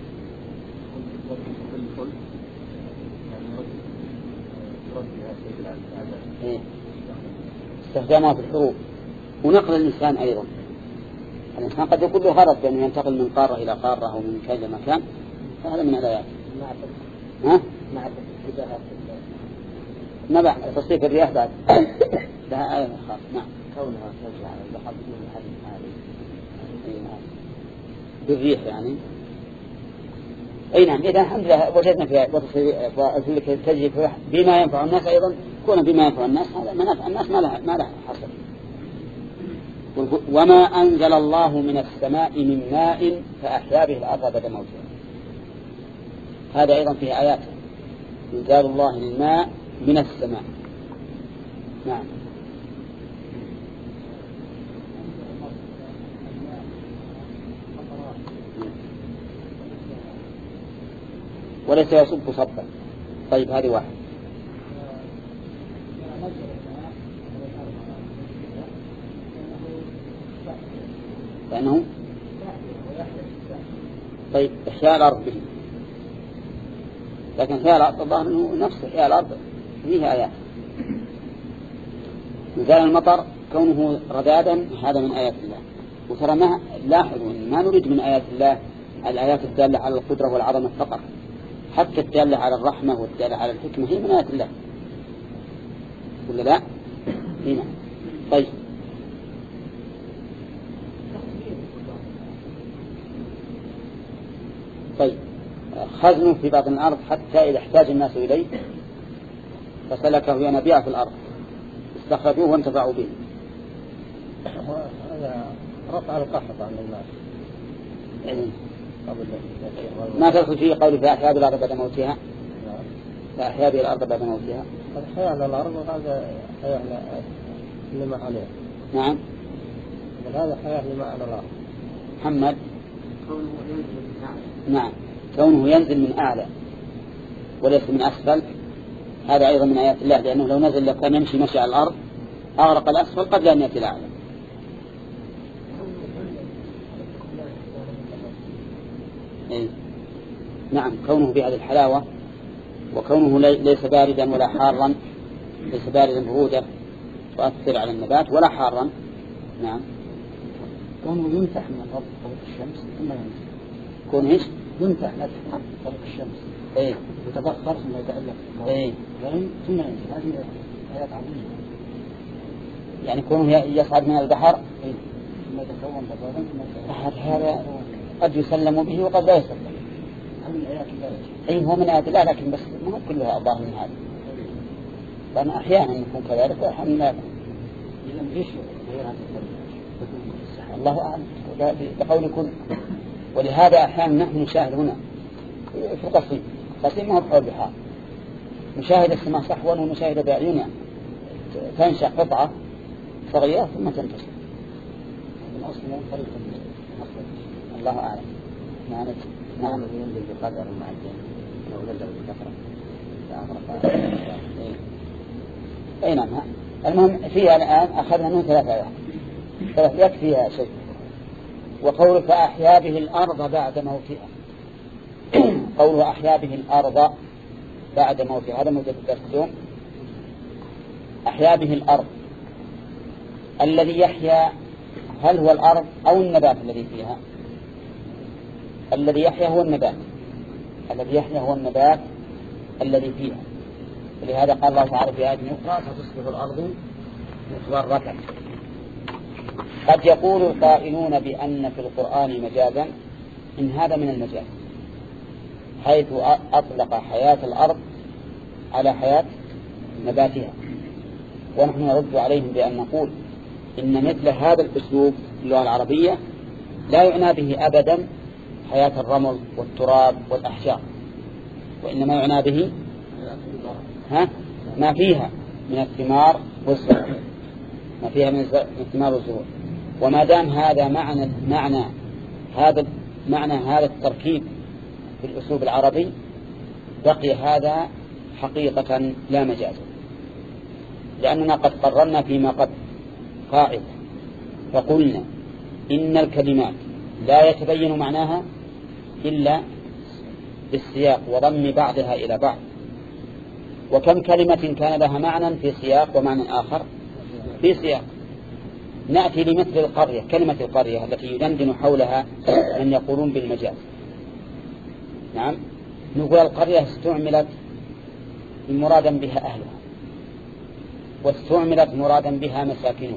إيه. استخدامها في الحروب ونقل الإنسان أيضا. الإنسان قد يكون له غرض بأنه ينتقل من قارة إلى قارة أو من مكان إلى مكان، فهذا من الآيات. ها؟ مع اتجاهات ما بعد تصريف الرياح بعد لها آية خاصة. نعم. كونها ترجع على البحر بدون حد عالي. بالريح يعني. أي نعم. إذا الحمد لله وجدنا فيها وتصريف تجري في بما ينفع الناس أيضا. كون بما ينفع الناس هذا منافع الناس ما له ما له حصر. وما أنزل الله من السماء من ماء فأحيا به الأرض بعد موتها. هذا أيضا فيه آيات إنزال الله الماء من السماء. نعم. وليس يصب صبا. طيب هذه واحد. لأنه طيب إحياء الأرض به، لكن إحياء الأرض الظاهر أنه نفس إحياء الأرض فيه آيات. نزال المطر كونه رذاذا هذا من آيات الله. وترى ما لاحظوا إن ما نريد من آيات الله الآيات الدالة على القدرة والعظمة فقط، حتى الدالة على الرحمة والدالة على الحكمة هي من آيات الله ولا لا؟ هنا. طيب طيب خزنه في باطن الأرض حتى إذا احتاج الناس إليه فسلكه ينابيع في الأرض استخرجوه وانتفعوا به. هذا رفع القحط عن الناس. يعني ما تدخل فيه قول فأحيا بالأرض بعد موتها. فأحيا به الأرض بعد موتها. الحياة على الأرض وهذا حياة لما عليه. نعم. هذا حياة لما على الأرض. محمد. نعم. كونه ينزل من أعلى وليس من أسفل هذا أيضا من آيات الله، لأنه لو نزل لكان يمشي مشي على الأرض أغرق الأسفل قبل أن يأتي الأعلى. إيه؟ نعم. كونه بهذه الحلاوة وكونه ليس باردا ولا حارا، ليس باردا برودة تؤثر على النبات ولا حارا. نعم. كونه ينتح من الأرض طريق الشمس ثم ينزل. كونه إيش؟ ينتح نتح طريق الشمس. إيه. يتبخر ثم يتألف. إيه. ثم ينزل. هذه آيات عظيمة. يعني كونه يصعد من البحر. إيه. ثم يتكون بطارا ثم أحد هذا قد يسلم به وقد لا يسلم. هذه من آيات الله. أي هو من آيات الله، لكن بس ما كلها ظاهر من هذا. لأن أحيانا يكون كذلك وأحيانا لا يكون. إذن إيش غير هذا الطريق؟ الله أعلم بقول كل. ولهذا أحيانا نحن نشاهد هنا في القصيم، قصيم ما هو بحول بحار، نشاهد السماء صحوا ونشاهد بأعيننا تنشأ قطعة صغيرة ثم تنتشر. من أصل من طريق الله أعلم. نعم. نعم. ينزل بقدر مع الجن لو نزل بكثرة لأغرق. أي نعم. المهم فيها الآن أخذنا منه ثلاثة آيات، ثلاث يكفيها شيء. وقول فأحيا به الأرض بعد موتها. قوله أحيا به الأرض بعد موتها هذا موجود في اليوم. أحيا به الأرض، الذي يحيا هل هو الأرض أو النبات الذي فيها؟ الذي يحيا هو النبات، الذي يحيا هو النبات الذي فيها. ولهذا قال الله تعالى في آية أخرى فتصبح الأرض مخضرة. قد يقول القائلون بأن في القرآن مجازا، إن هذا من المجاز، حيث أطلق حياة الأرض على حياة نباتها. ونحن نرد عليهم بأن نقول إن مثل هذا الأسلوب في اللغة العربية لا يعنى به أبدا حياة الرمل والتراب والأحجار، وإنما يعنى به ها ما فيها من الثمار والزهور، ما فيها من الثمار والزهور. وما دام هذا معنى معنى هذا معنى هذا التركيب في الأسلوب العربي بقي هذا حقيقة لا مجازا، لأننا قد قررنا فيما قبل قاعدة فقلنا إن الكلمات لا يتبين معناها إلا بالسياق وضم بعضها إلى بعض. وكم كلمة كان لها معنى في سياق ومعنى آخر في سياق. نأتي لمثل القرية، كلمة القرية التي يدندن حولها من يقولون بالمجاز. نعم، نقول القرية استعملت مرادا بها أهلها، واستعملت مرادا بها مساكنها.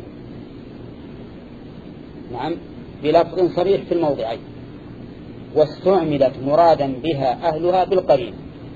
نعم، بلفظ صريح في الموضعين. واستعملت مرادا بها أهلها بالقرين.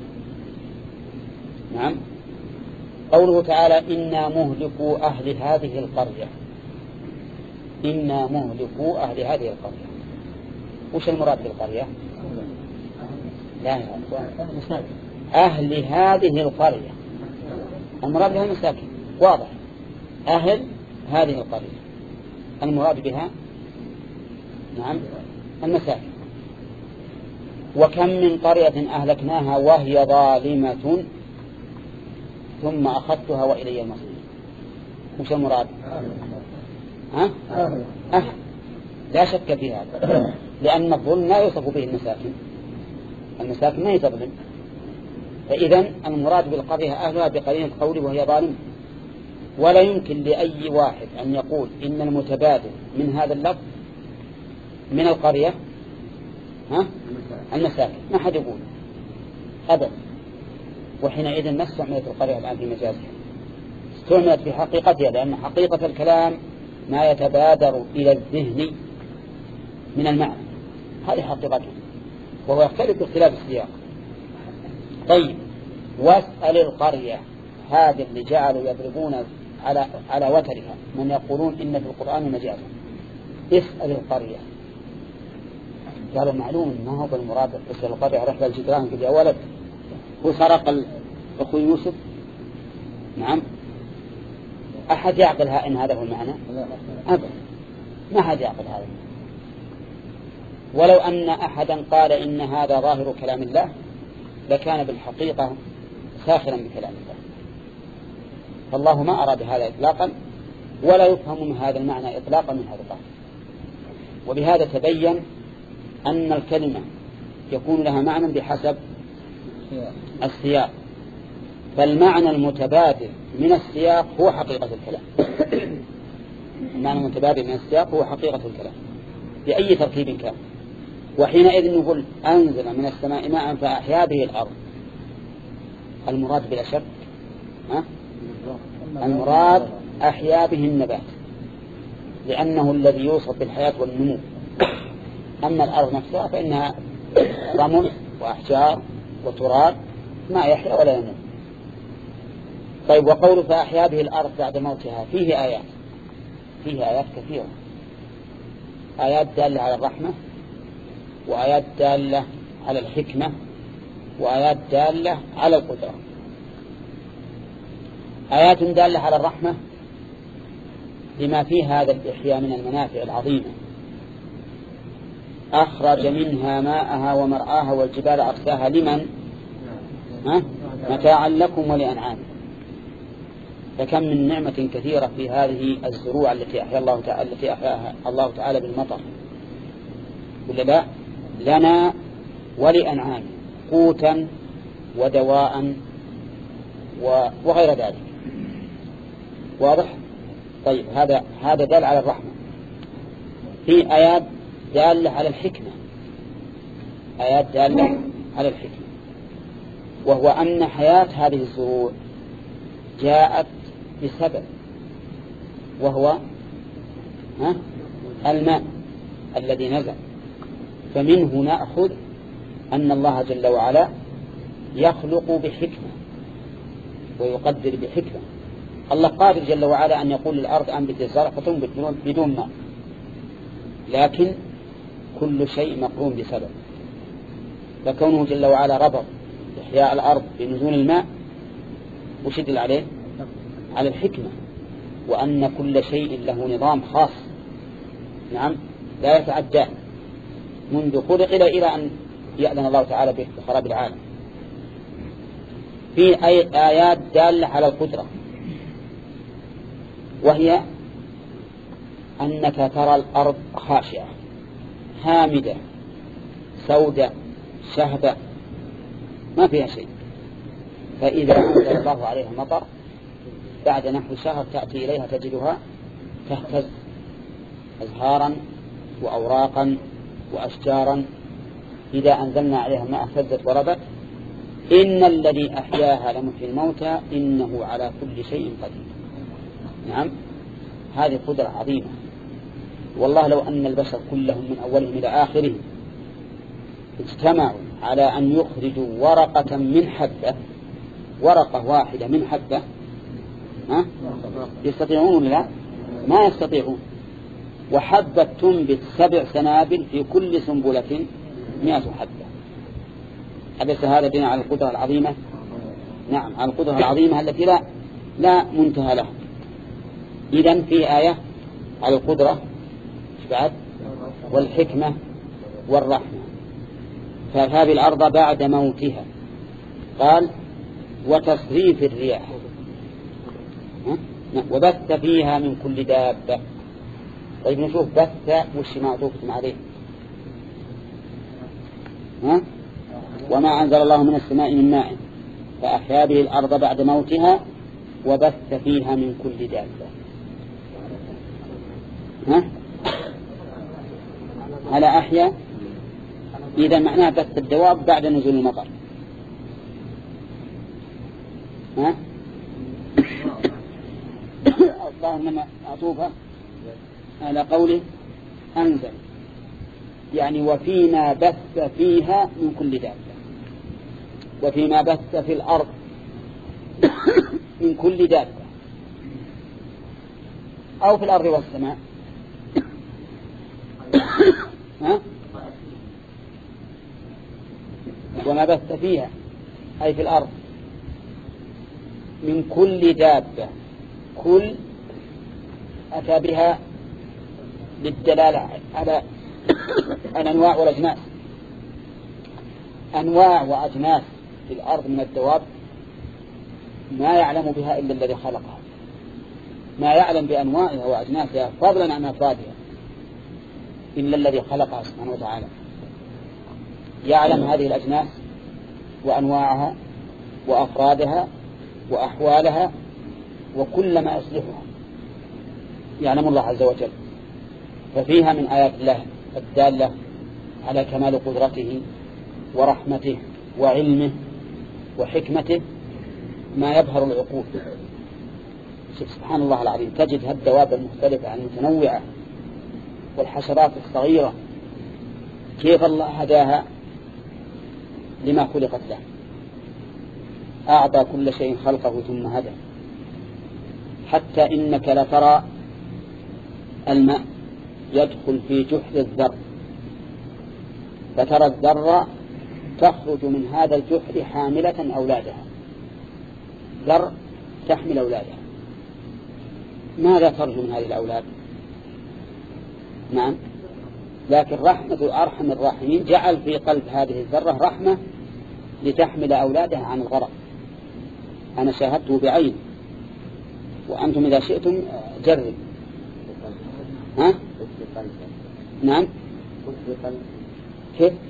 نعم، قوله تعالى إنا مهلكوا أهل هذه القرية، إنا مهلكوا أهل هذه القرية. وش المراد بالقرية؟ لا يا أخوان، أهل هذه القرية، المراد بها المساكن، واضح. أهل هذه القرية المراد بها نعم المساكن. وكم من قرية أهلكناها وهي ظالمة ثم أخذتها وإلي المصير. وش المراد؟ ها؟ أهل، لا شك في هذا، لأن الظلم لا يوصف به المساكن، المساكن ما يتظلم. فإذن المراد بالقرية أهلها بقرينة قوله وهي ظالمة. ولا يمكن لأي واحد أن يقول إن المتبادل من هذا اللفظ من القرية ها؟ المساكن، ما حد يقول أبدا. وحينئذ ما استعملت القرية الآن في مجازها، استعملت في حقيقتها، لأن حقيقة الكلام ما يتبادر إلى الذهن من المعنى، هذه حقيقته، وهو يختلف باختلاف السياق. طيب، واسأل القرية، هذا اللي جعلوا يضربون على على وترها من يقولون إن في القرآن مجازا. اسأل القرية، قالوا معلوم ما هو بالمراد. اسأل القرية رحل الجدران قد يا ولد هو سرق أخو يوسف. نعم، أحد يعقلها إن هذا هو المعنى؟ أبدا، ما حد يعقل هذا. ولو أن أحدا قال إن هذا ظاهر كلام الله لكان بالحقيقة ساخرا بكلام الله، فالله ما أراد هذا إطلاقا، ولا يفهم من هذا المعنى إطلاقا من هذا الظاهر. وبهذا تبين أن الكلمة يكون لها معنى بحسب السياق فالمعنى المتبادل من السياق هو حقيقة الكلام. المعنى المتبادل من السياق هو حقيقة الكلام بأي تركيب كان. وحينئذ نقول أنزل من السماء ماء فأحيا به الأرض. المراد بلا شك ها؟ المراد أحيا به النبات، لأنه الذي يوصف بالحياة والنمو. أما الأرض نفسها فإنها رمل وأحجار وتراب ما يحيا ولا ينمو. طيب، وقول فأحيا به الأرض بعد موتها فيه آيات، فيه آيات كثيرة، آيات دالة على الرحمة، وآيات دالة على الحكمة، وآيات دالة على القدرة. آيات دالة على الرحمة لما في هذا الإحياء من المنافع العظيمة. أخرج منها ماءها ومرآها والجبال أرساها لمن ها؟ متاعا لكم ولأنعامكم. فكم من نعمة كثيرة في هذه الزروع التي أحيا الله تعالى التي أحياها الله تعالى بالمطر، ولا لا؟ لنا ولأنعام قوتا ودواء وغير ذلك. واضح؟ طيب، هذا هذا دال على الرحمة. في آيات دالة على الحكمة، آيات دالة على الحكمة، وهو أن حياة هذه الزروع جاءت بسبب، وهو ها الماء الذي نزل. فمنه نأخذ أن الله جل وعلا يخلق بحكمة ويقدر بحكمة. الله قادر جل وعلا أن يقول للأرض أنبت الزرع فتنبت بدون ماء، لكن كل شيء مقرون بسبب. فكونه جل وعلا ربط إحياء الأرض بنزول الماء وشدل عليه على الحكمة، وأن كل شيء له نظام خاص نعم لا يتعدى منذ خلق إلى إلى أن يأذن الله تعالى بخراب العالم. في آيات دالة على القدرة، وهي أنك ترى الأرض خاشعة هامدة سوداء شهبة ما فيها شيء، فإذا أنزل الله عليها مطر بعد نحو شهر تأتي إليها تجدها تهتز أزهارا وأوراقا وأشجارا. إذا أنزلنا عليها الماء اهتزت وربت. إن الذي أحياها لمحيي الموتى إنه على كل شيء قدير. نعم، هذه قدرة عظيمة. والله لو أن البشر كلهم من أولهم إلى آخرهم اجتمعوا على أن يخرجوا ورقة من حبة، ورقة واحدة من حبة، ها؟ يستطيعون؟ لا، ما يستطيعون. وحبة تنبت سبع سنابل في كل سنبلة مئة حبة. أليس هذا دين على القدرة العظيمة؟ نعم، على القدرة العظيمة التي لا لا منتهى لها. إذن في آية على القدرة بعد والحكمة والرحمة. فهذه الأرض بعد موتها قال وتصريف الرياح وبث فيها من كل دابة. طيب نشوف بث وش معطوف عليه. ها؟ وما أنزل الله من السماء من ماء فأحيا به الأرض بعد موتها وبث فيها من كل دابة. ها؟ على أحيا إذا معناه بث الدواب بعد نزول المطر. ها؟ اللهم معطوفة على قوله أنزل، يعني وفيما بث فيها من كل دابة، وفيما بث في الأرض من كل دابة، أو في الأرض والسماء. ها؟ وما بث فيها أي في الأرض من كل دابة. كل أتى بها للدلالة على الأنواع والأجناس. أنواع وأجناس في الأرض من الدواب ما يعلم بها إلا الذي خلقها، ما يعلم بأنواعها وأجناسها فضلا عن أفرادها إلا الذي خلقها سبحانه وتعالى. يعلم هذه الأجناس وأنواعها وأفرادها وأحوالها وكل ما يصلحها يعلم الله عز وجل. ففيها من آيات الله الدالة على كمال قدرته ورحمته وعلمه وحكمته ما يبهر العقول. سبحان الله العظيم، تجد هالدواب المختلفة المتنوعة والحشرات الصغيرة كيف الله هداها لما خلقت له. أعطى كل شيء خلقه ثم هدى، حتى إنك لترى الماء يدخل في جحر الذر، فترى الذرة تخرج من هذا الجحر حاملة أولادها، ذر تحمل أولادها. ماذا ترجو من هذه الأولاد؟ نعم، لكن رحمة أرحم الراحمين جعل في قلب هذه الذرة رحمة لتحمل أولادها عن الغرق. أنا شاهدته بعين، وأنتم إذا شئتم جرب. ها؟ نعم. كيف؟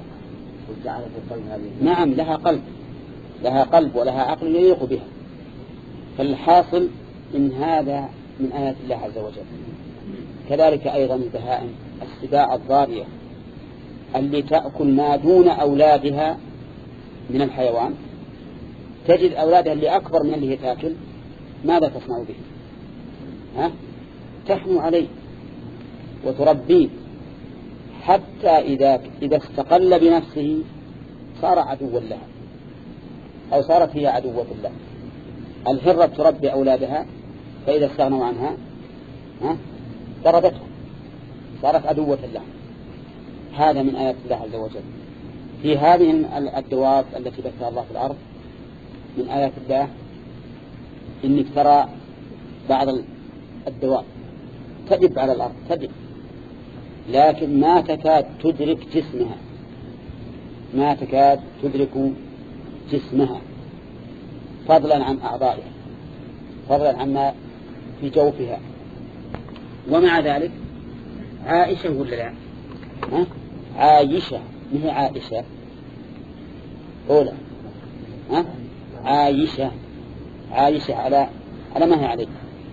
نعم، لها قلب، لها قلب ولها عقل يليق بها. فالحاصل إن هذا من آيات الله عز وجل. كذلك أيضا البهائم، السباع الضارية اللي تأكل ما دون أولادها من الحيوان، تجد أولادها اللي أكبر من اللي تأكل، ماذا تصنع به؟ ها؟ تحنو عليه وتربيه حتى إذا إذا استقل بنفسه صار عدوا لها أو صارت هي عدوة له. الهرة تربي أولادها، فإذا استغنوا عنها ها؟ ضربتهم، صارت عدوة له. هذا من آيات الله عز وجل. في هذه الدواب التي بثها الله في الأرض من آيات الله إنك ترى بعض الدواب تدب على الأرض، تدب، لكن ما تكاد تدرك جسمها، ما تكاد تدرك جسمها، فضلا عن أعضائها، فضلا عما في جوفها. ومع ذلك عائشة ولا لا؟ ها؟ عايشة، ما هي عائشة أولى، ها؟ عايشة، عايشة على على ما هي عليه،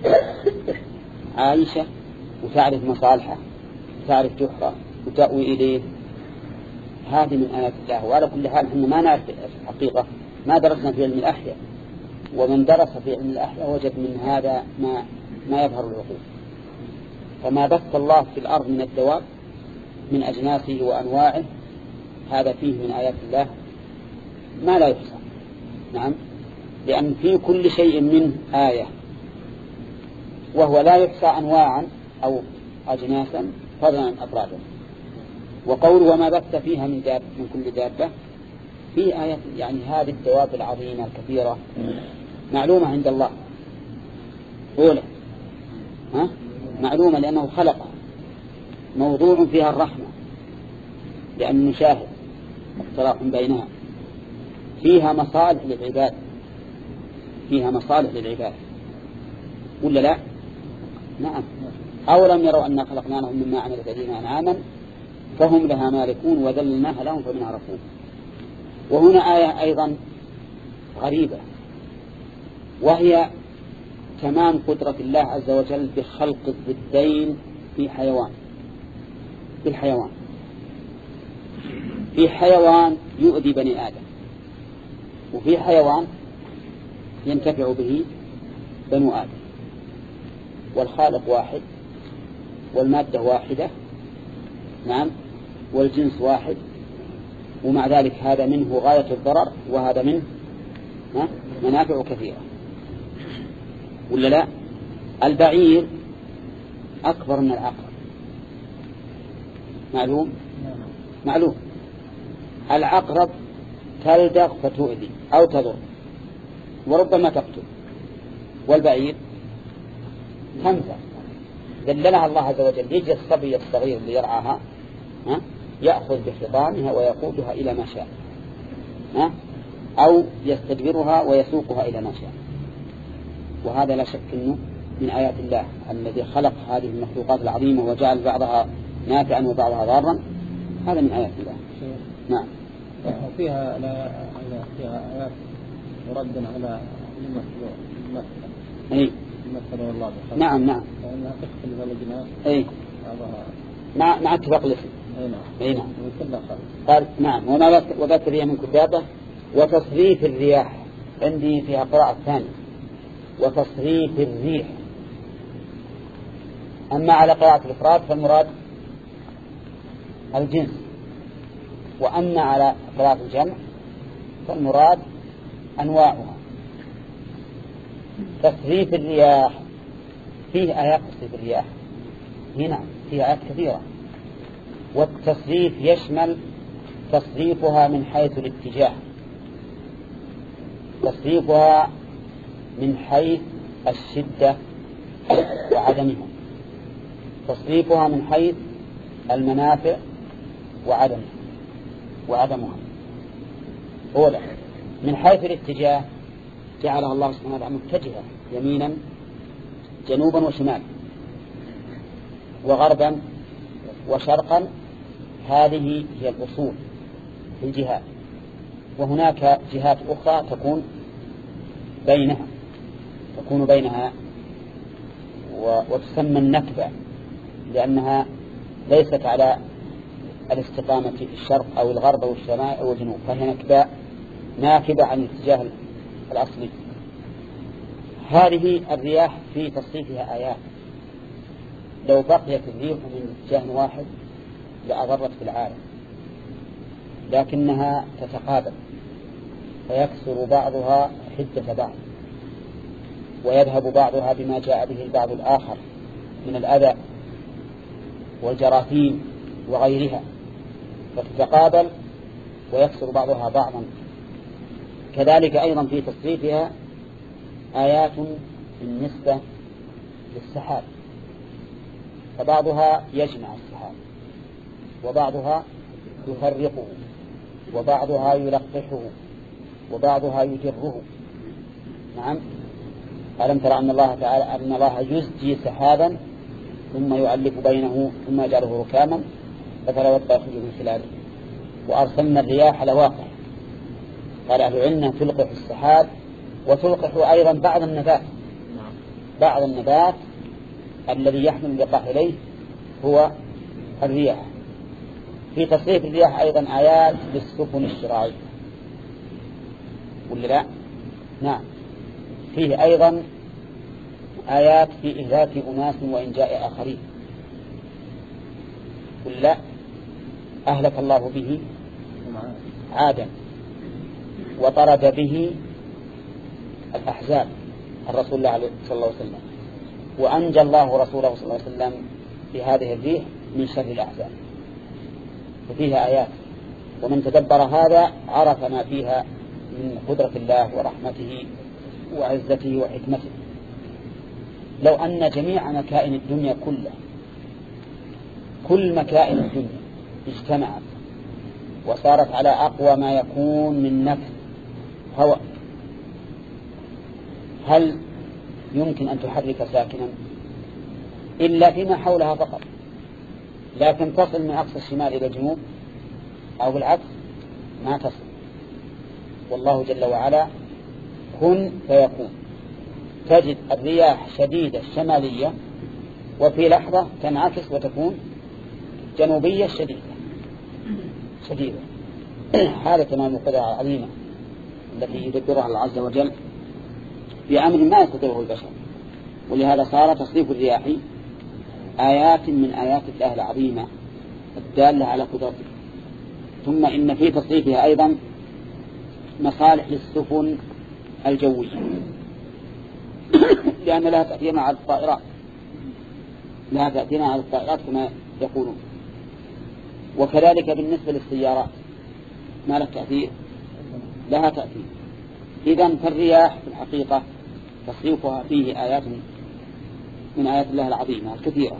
عايشة، وتعرف مصالحه، وتعرف جحره، وتأوي إليه. هذه من آيات الله. وعلى كل حال إحنا ما نعرف الحقيقة، ما درسنا في علم الأحياء، ومن درس في علم الأحياء وجد من هذا ما ما يظهر العقول. فما بث الله في الأرض من الدواب من أجناسه وأنواعه، هذا فيه من آيات الله ما لا يحصى. نعم، لأن في كل شيء منه آية، وهو لا يحصى أنواعا أو أجناسا فضلا عن أفرادا. وقول وما بث فيها من داب من كل دابة في آية، يعني هذه الدواب العظيمة الكثيرة معلومة عند الله. أولى ها؟ معلومة لأنه خلقها، موضوع فيها الرحمة لأن نشاهد اختلاف بينها، فيها مصالح للعباد، فيها مصالح للعباد ولا لا؟ نعم. أولم يروا أن خلقناهم مما عملت أيدينا أنعاما فهم لها مالكون وذللناها لهم فمنها ركوب. وهنا آية أيضا غريبة، وهي تمام قدرة الله عز وجل بخلق الضدين في حيوان، في الحيوان في حيوان يؤذي بني آدم، وفي حيوان ينتفع به بنو آدم، والخالق واحد والمادة واحدة. نعم، والجنس واحد، ومع ذلك هذا منه غاية الضرر وهذا منه منافع كثيرة ولا لا؟ البعير أكبر من العقرب، معلوم معلوم. العقرب تلدغ فتؤذي أو تضر وربما تقتل، والبعير تنفع. دللها الله عز وجل، يجي الصبي الصغير اللي يرعاها ها؟ يأخذ بحضانها ويقودها إلى ما شاء، ها؟ أو يستدبرها ويسوقها إلى ما شاء. وهذا لا شك أنه من آيات الله الذي خلق هذه المخلوقات العظيمة وجعل بعضها نافعا وبعضها ضارا، هذا من آيات الله. نعم. وفيها لا فيها آيات مرد على أي نعم نعم أي مع مع اتفاق الاسم. أي نعم. قال نعم وما وبث الرياح من كل دابة وتصريف الرياح عندي فيها قراءة ثانية وتصريف الريح. أما على قراءة الإفراد فالمراد الجنس، وأما على قراءة الجمع فالمراد أنواعها. تصريف الرياح فيه آيات تصريف الرياح هنا فيه آيات كثيرة، والتصريف يشمل تصريفها من حيث الاتجاه، تصريفها من حيث الشدة وعدمها، تصريفها من حيث المنافع وعدمها وعدمها. أولا من حيث الاتجاه جعلها الله سبحانه وتعالى متجهة يمينا جنوبا وشمالا وغربا وشرقا، هذه هي الأصول في الجهات. وهناك جهات أخرى تكون بينها تكون بينها وتسمى النكبة، لأنها ليست على الاستقامة في الشرق أو الغرب أو الشمال أو الجنوب، فهي نكبة ناكبة عن الاتجاه الأصلي. هذه الرياح في تصريفها آيات، لو بقيت الريح من اتجاه واحد لأضرت في العالم، لكنها تتقابل فيكسر بعضها حدة بعض ويذهب بعضها بما جاء به البعض الآخر من الأذى والجراثيم وغيرها، فتتقابل ويكسر بعضها بعضا. كذلك أيضا في تصريفها آيات بالنسبة للسحاب، فبعضها يجمع السحاب وبعضها يفرقه وبعضها يلقحه وبعضها يجره. نعم. ألم ترى أن الله تعالى أن الله يزجي سحابا ثم يؤلف بينه ثم يجعله ركاما فترى ودقا يخرج من خلاله. وأرسلنا الرياح لواقع، قال أهل العلم تلقح السحاب وتلقح أيضا بعض النبات بعض النبات الذي يحمل اللقاح إليه هو الرياح. في تصريف الرياح أيضا آيات للسفن الشراعية ولا لا؟ نعم. فيه أيضا آيات في إهلاك أناس وإنجاء آخرين ولا لا؟ أهلك الله به عادا وطرد به الأحزاب الرسول الله صلى الله عليه وسلم، وأنجى الله رسوله صلى الله عليه وسلم بهذه الريح من شر الأحزاب. وفيها آيات، ومن تدبر هذا عرف ما فيها من قدرة الله ورحمته وعزته وحكمته. لو أن جميع مكائن الدنيا كلها كل مكائن الدنيا اجتمعت وصارت على أقوى ما يكون من نفس هواء، هل يمكن أن تحرك ساكنا إلا فيما حولها فقط؟ لكن تصل من أقصى الشمال إلى الجنوب أو بالعكس ما تصل. والله جل وعلا كن فيكون. تجد الرياح شديدة الشمالية وفي لحظة تنعكس وتكون جنوبية شديدة شديدة. هذا تمام القدرة العظيمة التي يدبرها الله عز وجل بأمر ما يستطيعه البشر. ولهذا صار تصريف الرياح آيات من آيات الله العظيمة الدالة على قدرته. ثم إن في تصريفها أيضا مصالح للسفن الجوية لأن لها تأثير على الطائرات لها تأثير على الطائرات كما يقولون. وكذلك بالنسبة للسيارات ما لها تأثير لها تأثير. إذن فالرياح في الحقيقة تصريفها فيه آيات من آيات الله العظيمة الكثيرة.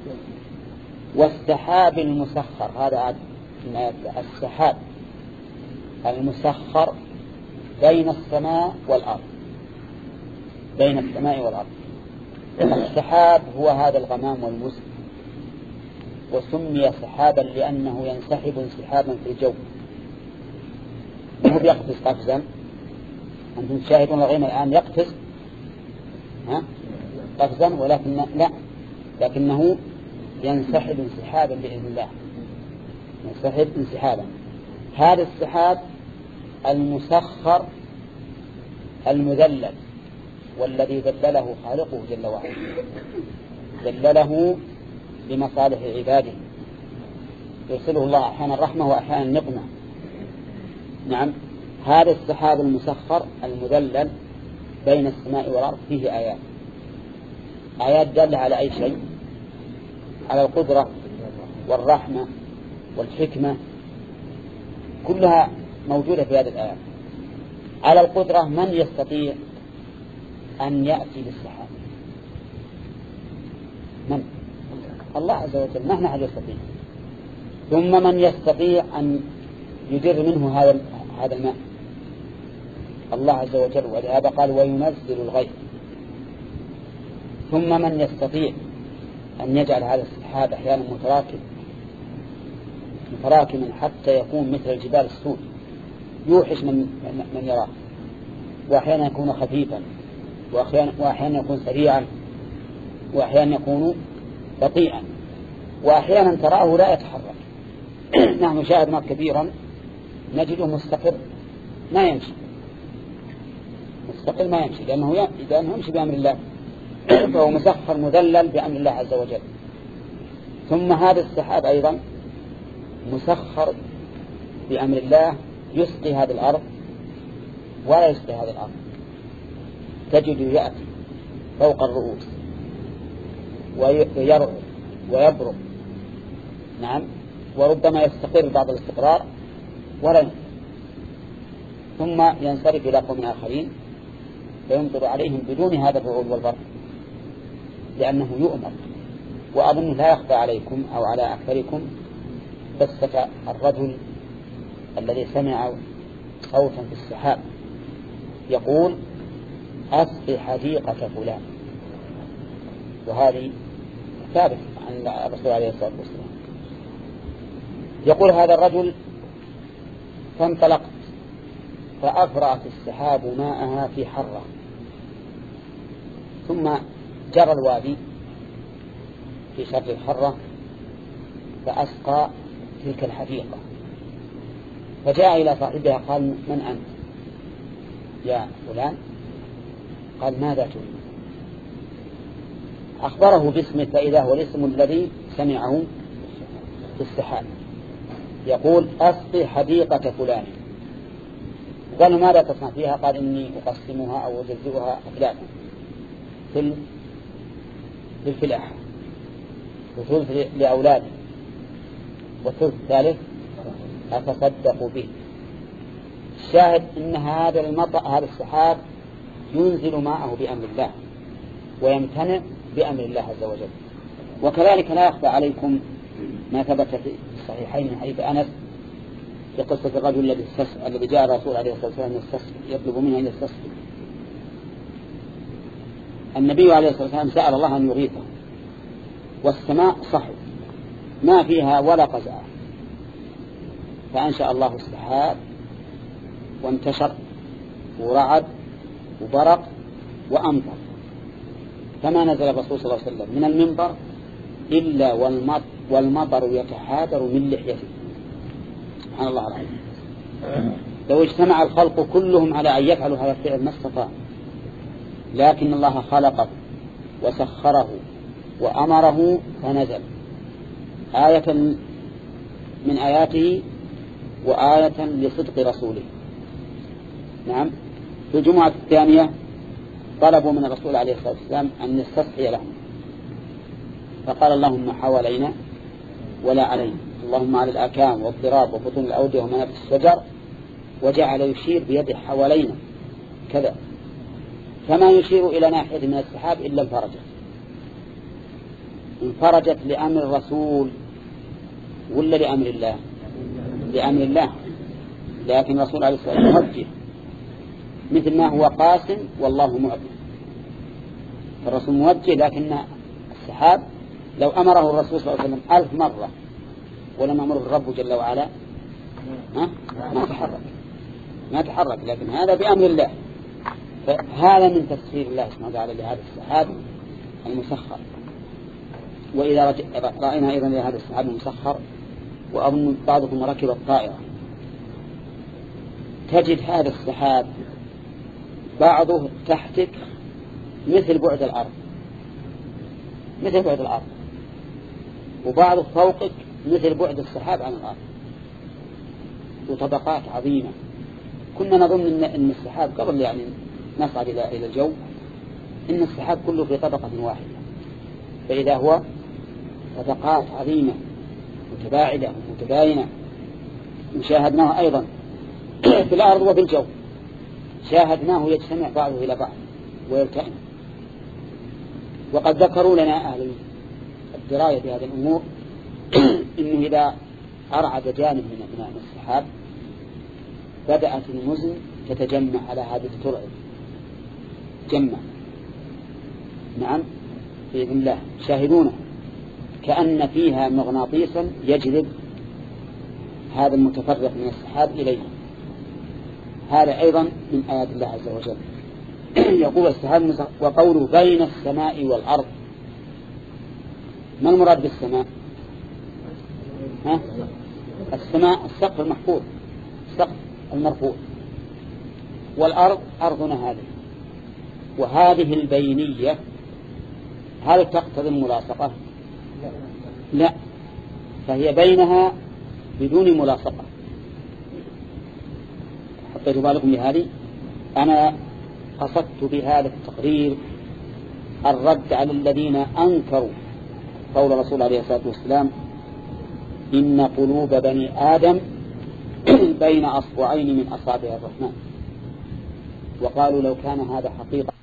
والسحاب المسخر هذا عاد من آيات السحاب المسخر بين السماء والأرض بين السماء والأرض. السحاب هو هذا الغمام والمسك، وسمي سحابا لأنه ينسحب انسحابا في الجو، هو بيقفز قفزا أنتم تشاهدون الغيم الآن يقفز ها قفزا، ولكن لا، لكنه ينسحب انسحابا بإذن الله، ينسحب انسحابا. هذا السحاب المسخر المذلل، والذي ذلله خالقه جل وعلا، ذلله لمصالح عباده، يرسله الله أحيانا رحمة وأحيانا نقمة. نعم، هذا السحاب المسخر المذلل بين السماء والأرض فيه آيات، آيات دالة على أي شيء؟ على القدرة والرحمة والحكمة، كلها موجودة في هذه الآيات. على القدرة، من يستطيع أن يأتي بالسحاب؟ من؟ الله عز وجل، نحن أحد يستطيع. ثم من يستطيع أن يدر منه هذا هذا الماء؟ الله عز وجل، ولهذا قال وينزل الغيث. ثم من يستطيع أن يجعل هذا السحاب أحيانا متراكم متراكما حتى يكون مثل الجبال السود يوحش من من يراه، وأحيانا يكون خفيفا، وأحيانا يكون سريعا، وأحيانا يكون بطيئا، وأحيانا تراه لا يتحرك. نحن شاهدنا كثيرا نجده مستقر ما يمشي، مستقل ما يمشي، لأنه لأنه يمشي بأمر الله، فهو مسخر مذلل بأمر الله عز وجل. ثم هذا السحاب أيضا مسخر بأمر الله، يسقي هذه الأرض ولا يسقي هذه الأرض، تجد يأتي فوق الرؤوس ويرعو ويبرق، نعم، وربما يستقر بعض الاستقرار ولا ينفع، ثم ينصرف إلى قوم آخرين فيمطر عليهم بدون هذا الرعود والبرق، لأنه يؤمر. وأظن لا يخفى عليكم أو على أكثركم قصة الرجل الذي سمع صوتا في السحاب يقول أسقي حديقة فلان، وهذه ثابت عن الرسول عليه الصلاة والسلام. يقول هذا الرجل فانطلقت فأفرأت السحاب ماءها في حرة، ثم جرى الوادي في شر الحرة فأسقى تلك الحديقة، فجاء إلى صاحبها قال من أنت يا فلان؟ قال ماذا تريد؟ أخبره باسمه، فإذا هو الاسم الذي سمعه في السحاب، يقول أسقي حديقة فلان. قال ماذا تصنع فيها؟ قال إني أقسمها أو أجزئها أثلاثا، في الفلاحة، وثلث لأولادي، والثلث الثالث أتصدق به. الشاهد إن هذا المطر هذا السحاب ينزل ماءه بأمر الله ويمتنع بأمر الله عز وجل. وكذلك لا يخفى عليكم ما ثبت في الصحيحين من حديث أنس في قصة الرجل الذي الذي جاء الرسول عليه الصلاة والسلام يطلب منه أن يستسقي. النبي عليه الصلاة والسلام سأل الله أن يغيثه، والسماء صحو ما فيها ولا قزعة، فأنشأ الله السحاب وانتشر ورعد وبرق وأمطر، فما نزل الرسول صلى الله عليه وسلم من المنبر إلا والمطر يتحادر من لحيته. سبحان الله العظيم. لو اجتمع الخلق كلهم على أن يفعلوا هذا الفعل ما استطاع، لكن الله خلقه وسخره وأمره فنزل، آية من آياته وآية لصدق رسوله. نعم. في الجمعة الثانية طلبوا من الرسول عليه الصلاة والسلام أن يستسقي لهم، فقال اللهم حوالينا ولا علينا، اللهم على الأكام والضراب وبطون الأودية ومنابت الشجر، وجعل يشير بيده حوالينا كذا، فما يشير إلى ناحية من السحاب إلا انفرجت انفرجت لأمر الرسول ولا لأمر الله؟ لأمر الله، لكن الرسول عليه الصلاة والسلام موجه مثل ما هو قاسم والله معطي، فالرسول موجه، لكن السحاب لو أمره الرسول صلى الله عليه وسلم ألف مرة ولم أمره الرب جل وعلا ما تحرك ما تحرك لكن هذا بأمر الله فهذا من تفسير الله سبحانه وتعالى لهذا السحاب المسخر. وإذا رأينا أيضا لهذا السحاب المسخر، وأظن بعضكم ركب الطائرة، تجد هذا السحاب بعضه تحتك مثل بعد الأرض مثل بعد الأرض وبعضه فوقك مثل بعد السحاب عن الأرض، وطبقات عظيمة. كنا نظن أن السحاب قبل يعني نصعد إلى الجو إن السحاب كله في طبقة واحدة، فإذا هو طبقات عظيمة متباعدة ومتباينة. وشاهدناه أيضا في الأرض وفي الجو، شاهدناه يجتمع بعضه إلى بعض ويلتئم. وقد ذكروا لنا أهل الدراية بهذه الأمور إنه إذا أرعد جانب من السحاب بدأت المزن تتجمع على هذه الترعة، جمع نعم بإذن الله شاهدونه، كأن فيها مغناطيسا يجذب هذا المتفرق من السحاب إليه. هذا أيضا من آيات الله عز وجل. يقول السحاب وقوله بين السماء والأرض. ما المراد بالسماء؟ ها؟ السماء السقف المحفوظ، السقف المرفوع، والأرض أرضنا هذه. وهذه البينية هل تقتضي الملاصقة؟ لا، فهي بينها بدون ملاصقة. حطيت بالكم لهذه. أنا قصدت بهذا التقرير الرد على الذين أنكروا قول رسول عليه الصلاة والسلام إن قلوب بني آدم بين أصبعين من أصابع الرحمن، وقالوا لو كان هذا حقيقة